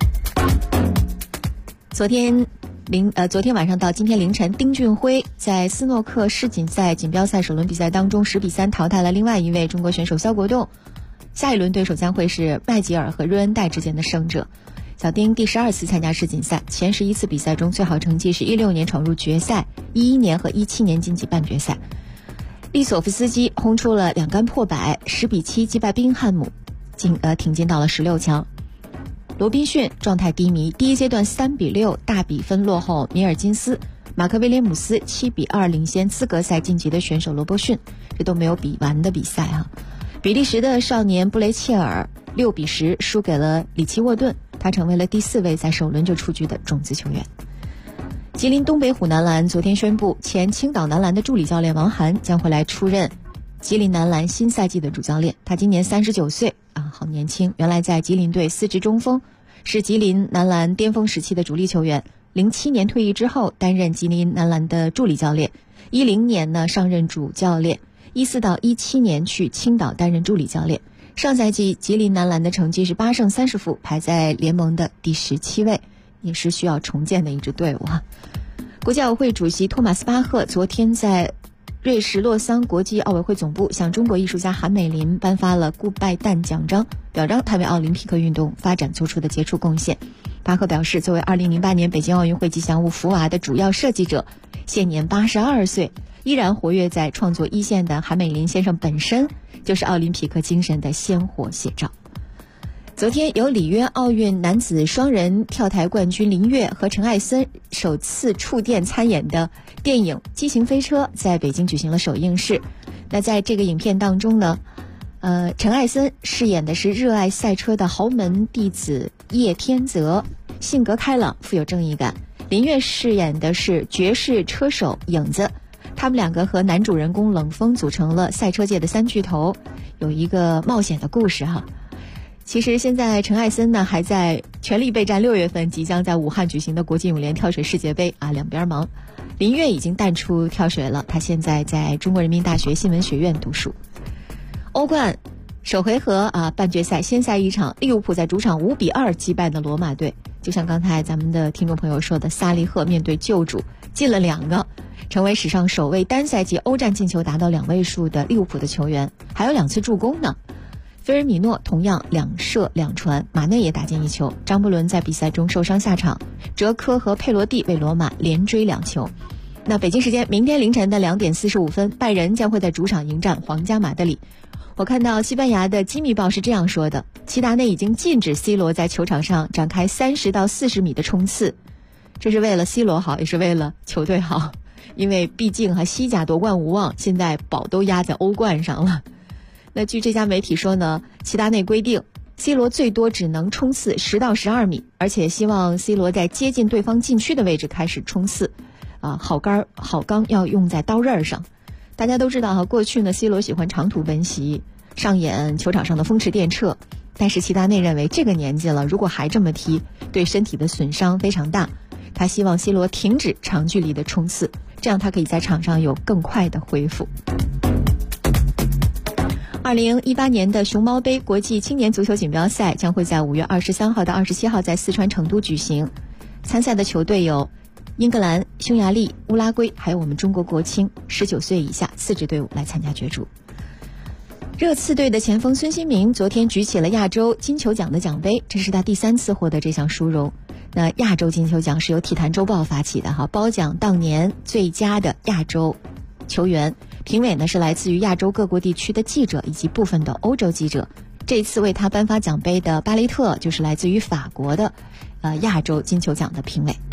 昨天晚上到今天凌晨，丁俊晖在斯诺克世锦赛锦标赛首轮比赛当中10-3淘汰了另外一位中国选手肖国栋，下一轮对手将会是麦吉尔和瑞恩戴之间的胜者。小丁第12次参加世锦赛，前11次比赛中最好成绩是16年闯入决赛，11年和17年晋级半决赛。利索夫斯基轰出了2杆破百，10-7击败宾汉姆，挺进到了16强。罗宾逊状态低迷，第一阶段3-6大比分落后米尔金斯，马克威廉姆斯7-2领先资格赛晋级的选手罗伯逊，这都没有比完的比赛啊。比利时的少年布雷切尔6-10输给了里奇沃顿，他成为了第4位在首轮就出局的种子球员。吉林东北虎男篮昨天宣布，前青岛男篮的助理教练王涵将会来出任吉林男篮新赛季的主教练。他今年39岁啊，好年轻。原来在吉林队司职中锋，是吉林男篮巅峰时期的主力球员。07年退役之后担任吉林男篮的助理教练，10年呢上任主教练，14到17年去青岛担任助理教练。上赛季吉林男篮的成绩是8胜30负，排在联盟的第17位，也是需要重建的一支队伍啊。国际奥委会主席托马斯巴赫昨天在瑞士洛桑国际奥委会总部向中国艺术家韩美林颁发了顾拜旦奖章，表彰他为奥林匹克运动发展做出的杰出贡献。巴赫表示，作为2008年北京奥运会吉祥物福娃的主要设计者，现年82岁，依然活跃在创作一线的韩美林先生本身就是奥林匹克精神的鲜活写照。昨天由里约奥运男子双人跳台冠军林跃和陈艾森首次触电参演的电影《激情飞车》在北京举行了首映式。那在这个影片当中呢，陈艾森饰演的是热爱赛车的豪门弟子叶天泽，性格开朗，富有正义感。林跃饰演的是爵士车手影子，他们两个和男主人公冷锋组成了赛车界的3巨头，有一个冒险的故事哈。其实现在陈艾森呢还在全力备战6月份即将在武汉举行的国际泳联跳水世界杯啊，两边忙。林跃已经淡出跳水了，他现在在中国人民大学新闻学院读书。欧冠首回合半决赛先赛一场，利物浦在主场5-2击败的罗马队。就像刚才咱们的听众朋友说的，萨利赫面对旧主进了2个，成为史上首位单赛季欧战进球达到2位数的利物浦的球员，还有2次助攻呢。菲尔米诺同样2射2传，马内也打进1球。张伯伦在比赛中受伤下场，哲科和佩罗蒂为罗马连追2球。那北京时间明天凌晨的2点45分，拜仁将会在主场迎战皇家马德里。我看到西班牙的机密报是这样说的，齐达内已经禁止 C 罗在球场上展开30到40米的冲刺，这是为了 C 罗好，也是为了球队好，因为毕竟西甲夺冠无望，现在宝都压在欧冠上了。那据这家媒体说呢，齐达内规定 C 罗最多只能冲刺10到12米，而且希望 C 罗在接近对方禁区的位置开始冲刺，好钢要用在刀刃上。大家都知道过去呢 C 罗喜欢长途奔袭，上演球场上的风驰电掣，但是齐达内认为这个年纪了，如果还这么踢，对身体的损伤非常大。他希望 C 罗停止长距离的冲刺，这样他可以在场上有更快的恢复。2018年的熊猫杯国际青年足球锦标赛将会在5月23号到27号在四川成都举行。参赛的球队有英格兰、匈牙利、乌拉圭，还有我们中国国青19岁以下4支队伍来参加角逐。热刺队的前锋孙兴民昨天举起了亚洲金球奖的奖杯，这是他第3次获得这项殊荣。那亚洲金球奖是由体坛周报发起的褒奖当年最佳的亚洲球员，评委呢是来自于亚洲各国地区的记者以及部分的欧洲记者。这次为他颁发奖杯的巴雷特就是来自于法国的亚洲金球奖的评委。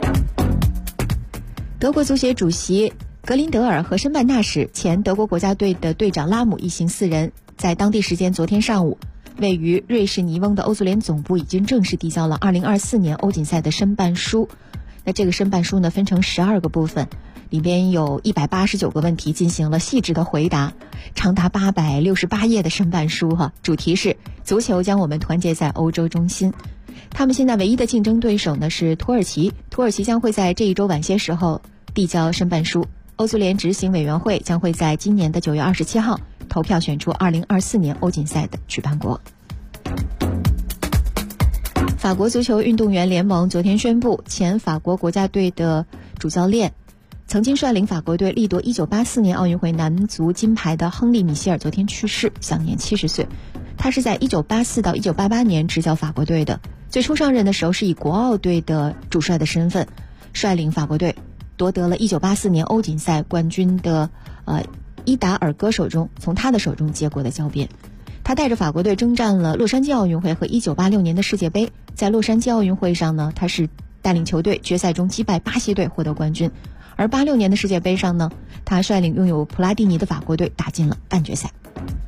德国足协主席格林德尔和申办大使、前德国国家队的队长拉姆一行4人在当地时间昨天上午，位于瑞士尼翁的欧足联总部已经正式递交了2024年欧锦赛的申办书。那这个申办书呢分成12个部分， 里边有189个问题进行了细致的回答，长达868页的申办书主题是足球将我们团结在欧洲中心。他们现在唯一的竞争对手呢是土耳其，土耳其将会在这一周晚些时候递交申办书。欧足联执行委员会将会在今年的9月27号投票选出2024年欧锦赛的举办国。法国足球运动员联盟昨天宣布，前法国国家队的主教练，曾经率领法国队力夺1984年奥运会男足金牌的亨利·米歇尔昨天去世，享年70岁。他是在1984到1988年执教法国队的，最初上任的时候是以国奥队的主帅的身份，率领法国队夺得了1984年欧锦赛冠军的伊达尔戈从他的手中接过的教鞭。他带着法国队征战了洛杉矶奥运会和1986年的世界杯，在洛杉矶奥运会上呢，他是带领球队决赛中击败巴西队获得冠军，而86年的世界杯上呢，他率领拥有普拉蒂尼的法国队打进了半决赛。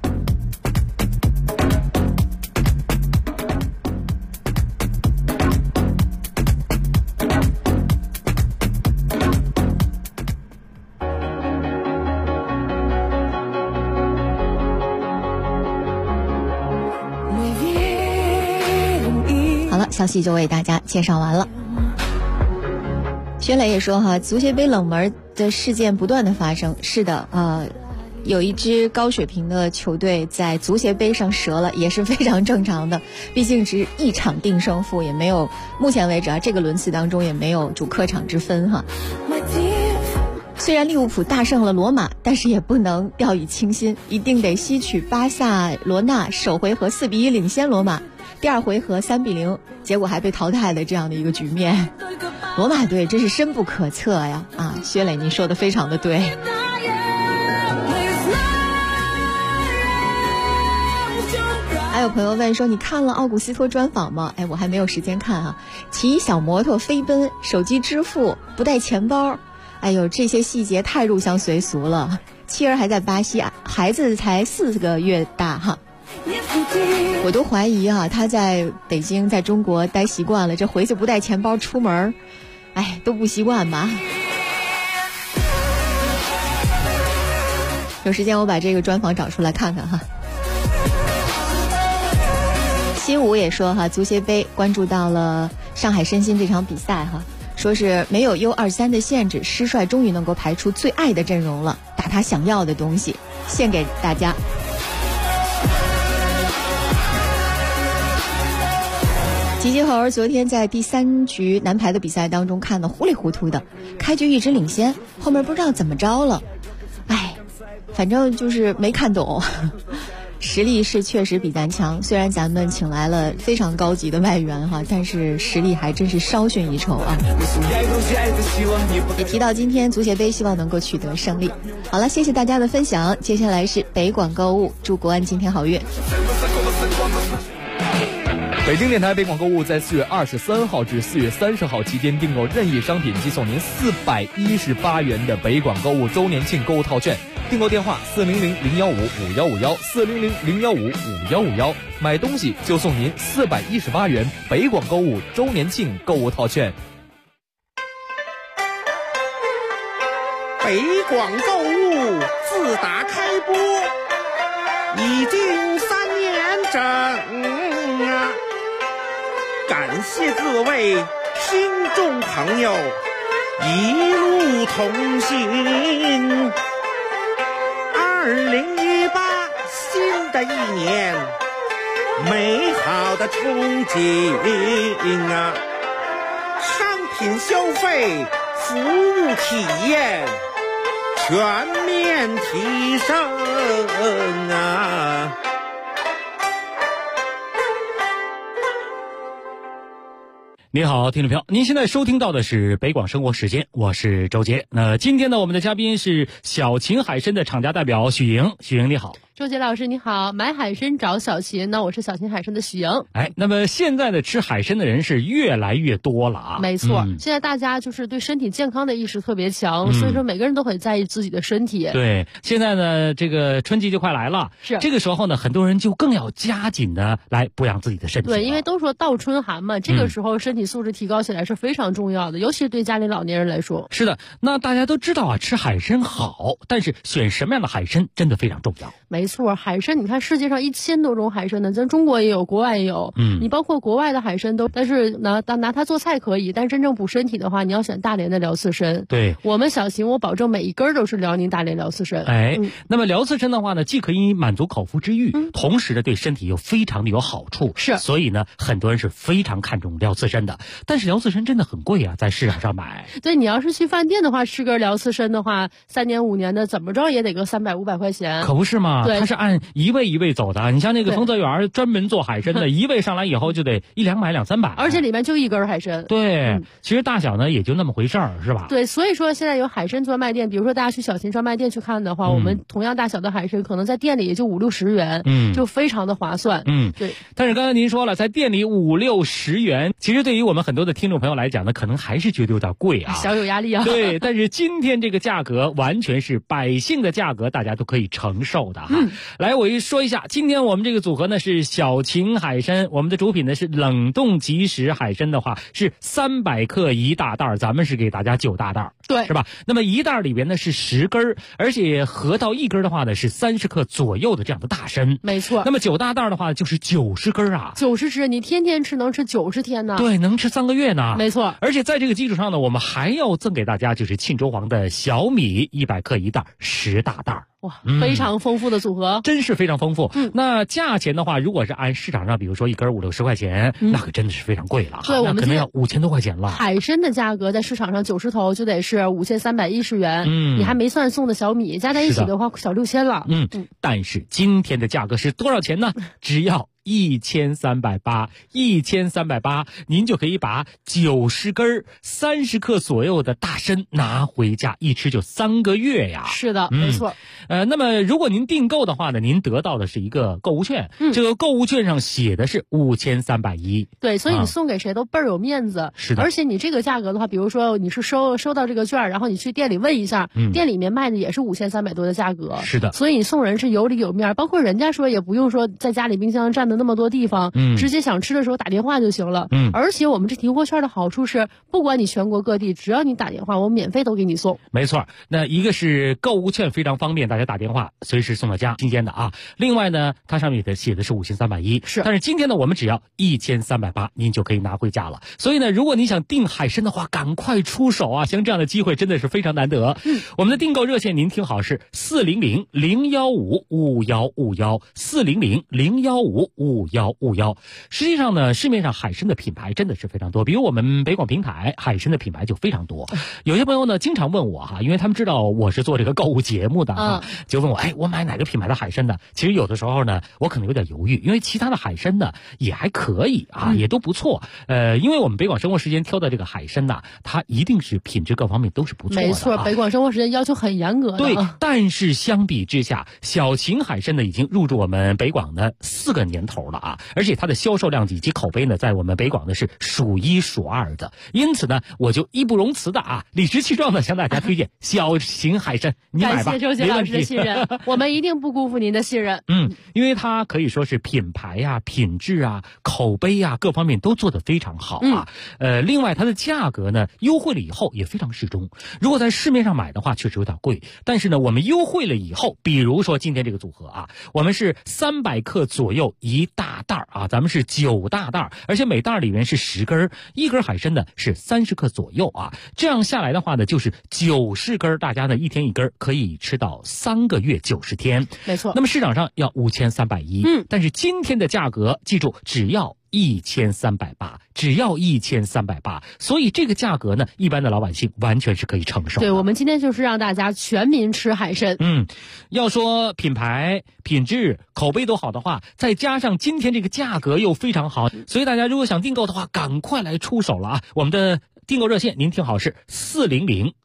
消息就为大家介绍完了。薛磊也说足协杯冷门的事件不断的发生。是的，有一支高水平的球队在足协杯上折了，也是非常正常的。毕竟只一场定胜负，也没有，目前为止这个轮次当中也没有主客场之分虽然利物浦大胜了罗马，但是也不能掉以轻心，一定得吸取巴萨罗那首回合4-1领先罗马，第二回合3-0，结果还被淘汰的这样的一个局面。罗马队真是深不可测呀！薛磊您说的非常的对。还有朋友问说，你看了奥古斯托专访吗？我还没有时间看骑小摩托飞奔，手机支付，不带钱包，这些细节太入乡随俗了。妻儿还在巴西，孩子才4个月大我都怀疑他在北京在中国待习惯了，这回去不带钱包出门都不习惯吧。有时间我把这个专访找出来看看新武也说足协杯关注到了上海申鑫这场比赛说是没有 U23 的限制，师帅终于能够排出最爱的阵容了，打他想要的东西，献给大家。吉吉猴昨天在第3局男排的比赛当中看得糊里糊涂的，开局一直领先，后面不知道怎么着了，反正就是没看懂。实力是确实比咱强，虽然咱们请来了非常高级的外援但是实力还真是稍逊一筹也提到今天足协杯希望能够取得胜利。好了，谢谢大家的分享，接下来是北广购物，祝国安今天好运。 北京电台北广购物在4月23号至4月30号期间订购任意商品即送您418元的北广购物周年庆购物套券，订购电话400-015-5151，400-015-5151，买东西就送您418元北广购物周年庆购物套券。 北广购物自打开播已经3年整感谢各位听众朋友一路同行。2018新的一年，美好的憧憬商品消费，服务体验全面提升你好，听众朋友，您现在收听到的是北广生活时间，我是周杰。那今天呢，我们的嘉宾是小秦海参的厂家代表许莹。许莹你好。 周杰老师你好，买海参找小秦，那我是小秦海参的许莹。 那么现在的吃海参的人是越来越多了啊。 没错，现在大家就是对身体健康的意识特别强，所以说每个人都很在意自己的身体。 对，现在呢这个春季就快来了， 是这个时候呢很多人就更要加紧的来补养自己的身体。 对，因为都说倒春寒嘛，这个时候身体素质提高起来是非常重要的，尤其是对家里老年人来说。 是的，那大家都知道啊，吃海参好，但是选什么样的海参真的非常重要。 没错，海参你看世界上1000多种海参呢，咱中国也有，国外也有。你包括国外的海参都，但是拿它做菜可以，但是真正补身体的话，你要选大连的辽刺参。 对， 我们小秦我保证每一根都是辽宁大连辽刺参。 那么辽刺参的话呢，既可以满足口腹之欲，同时呢对身体又非常的有好处。 是， 所以呢很多人是非常看重辽刺参的。但是辽刺参真的很贵啊，在市场上买。 对，你要是去饭店的话，吃根辽刺参的话，3年5年的怎么着也得个300、500块钱。 可不是嘛？ 对， 它是按一位一位走的。你像那个丰泽园专门做海参的，一位上来以后就得100-200、200-300， 而且里面就一根海参。 对，其实大小呢也就那么回事儿，是吧？ 对，所以说现在有海参专卖店，比如说大家去小秦专卖店去看的话，我们同样大小的海参可能在店里也就50-60元，就非常的划算。对。 但是刚才您说了，在店里50-60元，其实对于我们很多的听众朋友来讲呢，可能还是觉得有点贵啊， 小有压力啊。 对，但是今天这个价格完全是百姓的价格，大家都可以承受的哈。来，我说一下，今天我们这个组合呢是小秦海参，我们的主品呢是冷冻即食海参的话是300克1大袋，咱们是给大家9大袋， 对， 是吧？那么1袋里边呢是10根，而且合到1根的话呢是30克左右的这样的大参。 没错。 那么9大袋的话就是90根啊 ，90只，你天天吃能吃90天呢。 对，能吃3个月呢。 没错。 而且在这个基础上呢，我们还要赠给大家就是沁州黄的小米100克1袋10大袋。 哇，非常丰富的组合， 真是非常丰富。那价钱的话，如果是按市场上，比如说1根50-60块钱，那可真的是非常贵了。 对，我们可能要5000多块钱了。 海参的价格在市场上90头就得是5310元，你还没算送的小米，加在一起的话小6000了。 但是今天的价格是多少钱呢？只要1380，1380，您就可以把90根30克左右的大参拿回家，一吃就3个月呀。 是的，没错。 那么如果您订购的话呢，您得到的是一个购物券，这个购物券上写的是5310。 对，所以你送给谁都倍儿有面子。 是的。 而且你这个价格的话，比如说你是收到这个券，然后你去店里问一下，店里面卖的也是5300多的价格。 是的。 所以你送人是有里有面，包括人家说也不用说在家里冰箱占的那么多地方，直接想吃的时候打电话就行了。而且我们这提货券的好处是，不管你全国各地，只要你打电话，我免费都给你送。 没错，那一个是购物券非常方便，大家打电话随时送到家，新鲜的啊。另外呢，它上面写的是5310， 是。 但是今天呢，我们只要1380，您就可以拿回家了。所以呢，如果你想订海参的话，赶快出手啊！像这样的机会真的是非常难得。我们的订购热线您听好是400-015-5151，400-015-5151。实际上呢，市面上海参的品牌真的是非常多，比如我们北广平台海参的品牌就非常多。有些朋友呢经常问我哈，因为他们知道我是做这个购物节目的就问我，我买哪个品牌的海参呢？其实有的时候呢，我可能有点犹豫，因为其他的海参呢也还可以啊，也都不错。因为我们北广生活时间挑的这个海参呢，它一定是品质各方面都是不错的。 没错，北广生活时间要求很严格的。 对，但是相比之下，小秦海参呢已经入驻我们北广的4个年头了啊，而且它的销售量以及口碑呢，在我们北广呢是数1数2的。因此呢，我就义不容辞的理直气壮的向大家推荐小秦海参，你买吧。 感谢周杰老师的信任，我们一定不辜负您的信任。 因为它可以说是品牌呀、品质啊、口碑啊各方面都做得非常好啊。另外它的价格呢优惠了以后也非常适中。如果在市面上买的话，确实有点贵，但是呢，我们优惠了以后，比如说今天这个组合我们是300克左右1大袋咱们是9大袋，而且每袋里面是10根，1根海参呢是30克左右这样下来的话呢，就是90根，大家呢一天1根，可以吃到3个月90天。 没错。 那么市场上要5310，但是今天的价格，记住只要1380，只要1380，所以这个价格呢，一般的老百姓完全是可以承受的。 对，我们今天就是让大家全民吃海参。 要说品牌、品质、口碑都好的话，再加上今天这个价格又非常好，所以大家如果想订购的话，赶快来出手了啊！我们的订购热线您听好是400-015-5151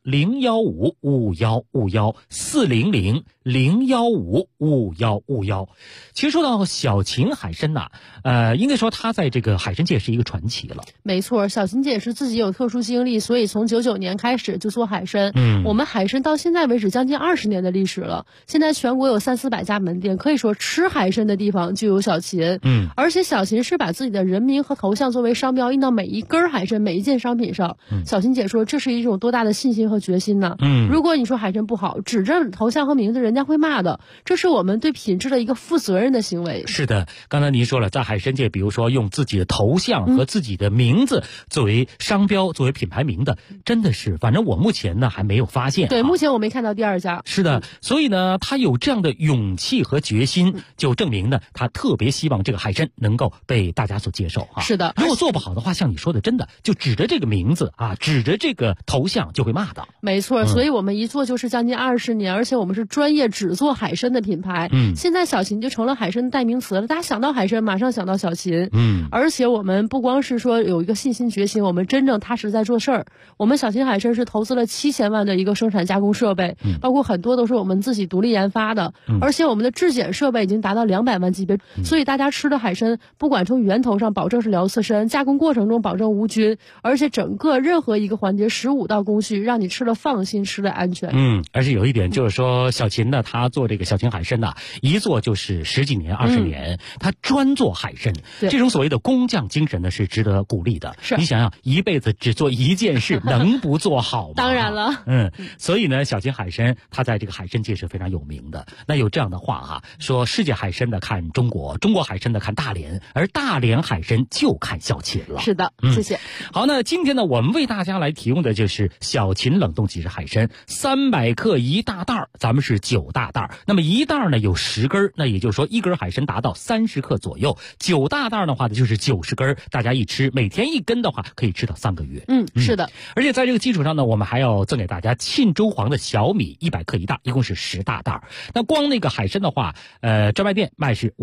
400-015-5151，400-015-5151。其实说到小秦海参呐，应该说他在这个海参界是一个传奇了。 没错，小秦姐是自己有特殊经历，所以从99年开始就做海参。我们海参到现在为止将近20年的历史了，现在全国有300-400家门店，可以说吃海参的地方就有小秦。而且小秦是把自己的人名和头像作为商标印到每一根海参每一件商品上。小秦姐说这是一种多大的信心和决心呢？如果你说海参不好，指着头像和名字人家会骂的，这是我们对品质的一个负责任的行为。 是的，刚才您说了，在海参界比如说用自己的头像和自己的名字作为商标作为品牌名的，真的是反正我目前呢还没有发现。 对，目前我没看到第二家。 是的，所以呢他有这样的勇气和决心，就证明呢他特别希望这个海参能够被大家所接受啊。 是的， 如果做不好的话，像你说的，真的就指着这个名字啊，指着这个头像就会骂的。 没错，所以我们一做就是将近20年，而且我们是专业只做海参的品牌。现在小秦就成了海参的代名词了，大家想到海参马上想到小秦。而且我们不光是说有一个信心决心，我们真正踏实在做事儿。我们小秦海参是投资了7000万的一个生产加工设备，包括很多都是我们自己独立研发的，而且我们的质检设备已经达到200万级别，所以大家吃的海参不管从源头上保证是辽刺参，加工过程中保证无菌，而且整个任何一个环节15道工序让你吃了放心，吃了安全。 而且有一点就是说小秦呢，他做这个小秦海参呢，一做就是10几年20年，他专做海参，这种所谓的工匠精神呢是值得鼓励的。你想想一辈子只做一件事能不做好吗？ 当然了。 所以呢小秦海参他在这个海参界是非常有名的。那有这样的话啊，说世界海参的看中国，中国海参的看大连，而大连海参就看小秦了。 是的，谢谢。 好，那今天呢我们为大家来提供的就是小秦冷冻即食海参，300克一大袋，咱们是9大袋，那么一袋呢有10根，那也就是说一根海参达到30克左右，9大袋的话呢就是90根，大家一吃每天1根的话可以吃到3个月。 是的。 而且在这个基础上呢，我们还要赠给大家沁州黄的小米100克一袋，一共是10大袋。那光那个海参的话，专卖店卖是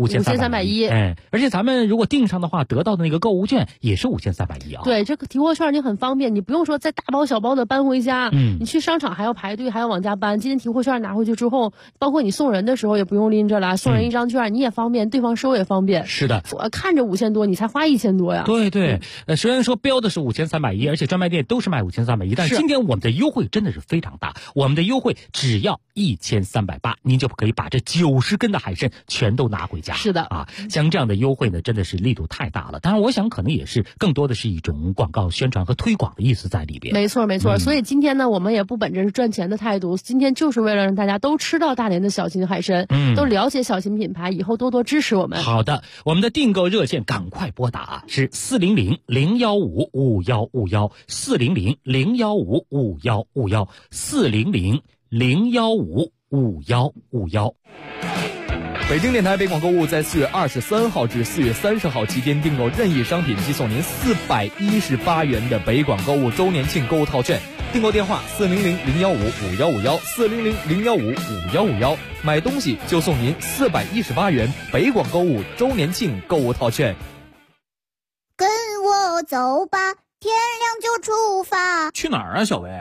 5310，而且咱们如果订上的话，得到的那个购物券也是5310啊。 对，这个提货券你很方便，你不用说再大包小包的搬回家，你去商场还要排队，还要往家搬。今天提货券拿回去之后，包括你送人的时候也不用拎着了，送人一张券你也方便，对方收也方便。 是的， 我看着5000多，你才花1000多呀。 对，虽然说标的是5310，而且专卖店都是卖5310，但是今天我们的优惠真的是非常大，我们的优惠只要1380，您就可以把这90根的海参全都拿回家。 是的啊，像这样的优惠呢，真的是力度太大了。当然，我想可能也是更多的是一种广告宣传和推广的意思在里边。 没错，所以今天呢，我们也不本着是赚钱的态度，今天就是为了让大家都吃到大连的小秦海参，都了解小秦品牌，以后多多支持我们。 好的，我们的订购热线赶快拨打，是400-015-5151，400-015-5151，400-015-5151。 北京电台北广购物在4月23号至4月30号期间订购任意商品即送您418元的北广购物周年庆购物套券。订购电话400-015-5151，400-015-5151，买东西就送您418元北广购物周年庆购物套券。 跟我走吧，天亮就出发。 去哪儿啊，小薇？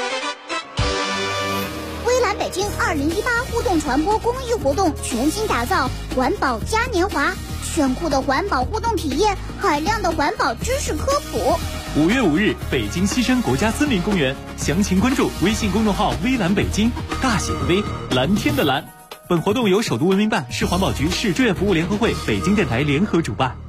微蓝北京2018互动传播公益活动全新打造，环保嘉年华，炫酷的环保互动体验，海量的环保知识科普。 5月5日，北京西山国家森林公园，详情关注微信公众号微蓝北京，大写的微，蓝天的蓝。本活动由首都文明办、市环保局、市志愿服务联合会、北京电台联合主办。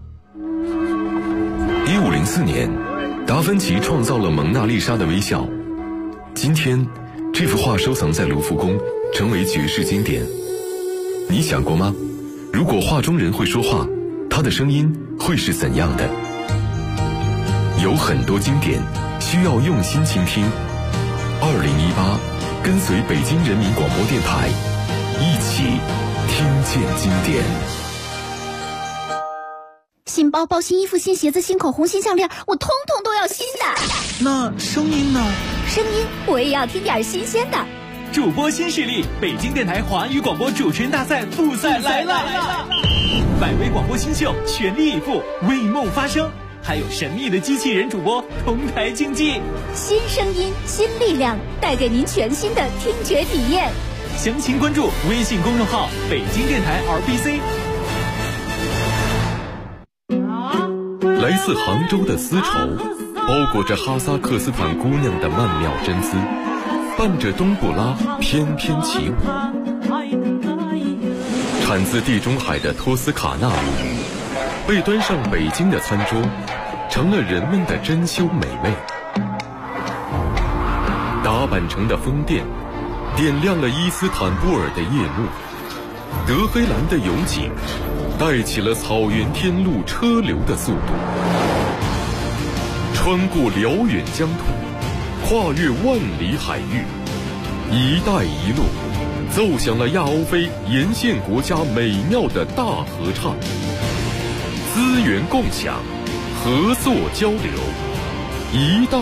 1504年，达芬奇创造了蒙娜丽莎的微笑。今天，这幅画收藏在卢浮宫，成为绝世经典。你想过吗？如果画中人会说话，他的声音会是怎样的？有很多经典需要用心倾听。2018，跟随北京人民广播电台，一起听见经典。 新包包、新衣服、新鞋子、新口红、新项链，我通通都要新的。 那声音呢？ 声音我也要听点新鲜的。 主播新势力，北京电台华语广播主持人大赛复赛来了！百位广播新秀全力以赴，为梦发声。 还有神秘的机器人主播同台竞技。 新声音，新力量，带给您全新的听觉体验。 详情关注微信公众号北京电台 RBC。 来自杭州的丝绸，包裹着哈萨克斯坦姑娘的曼妙真丝，伴着冬不拉翩翩起舞。产自地中海的托斯卡纳米，被端上北京的餐桌，成了人们的珍馐美味。打扮成的风电，点亮了伊斯坦布尔的夜幕。德黑兰的油井，带起了草原天路车流的速度。穿过辽远疆土，跨越万里海域，一带一路奏响了亚欧非沿线国家美妙的大合唱。资源共享，合作交流，一带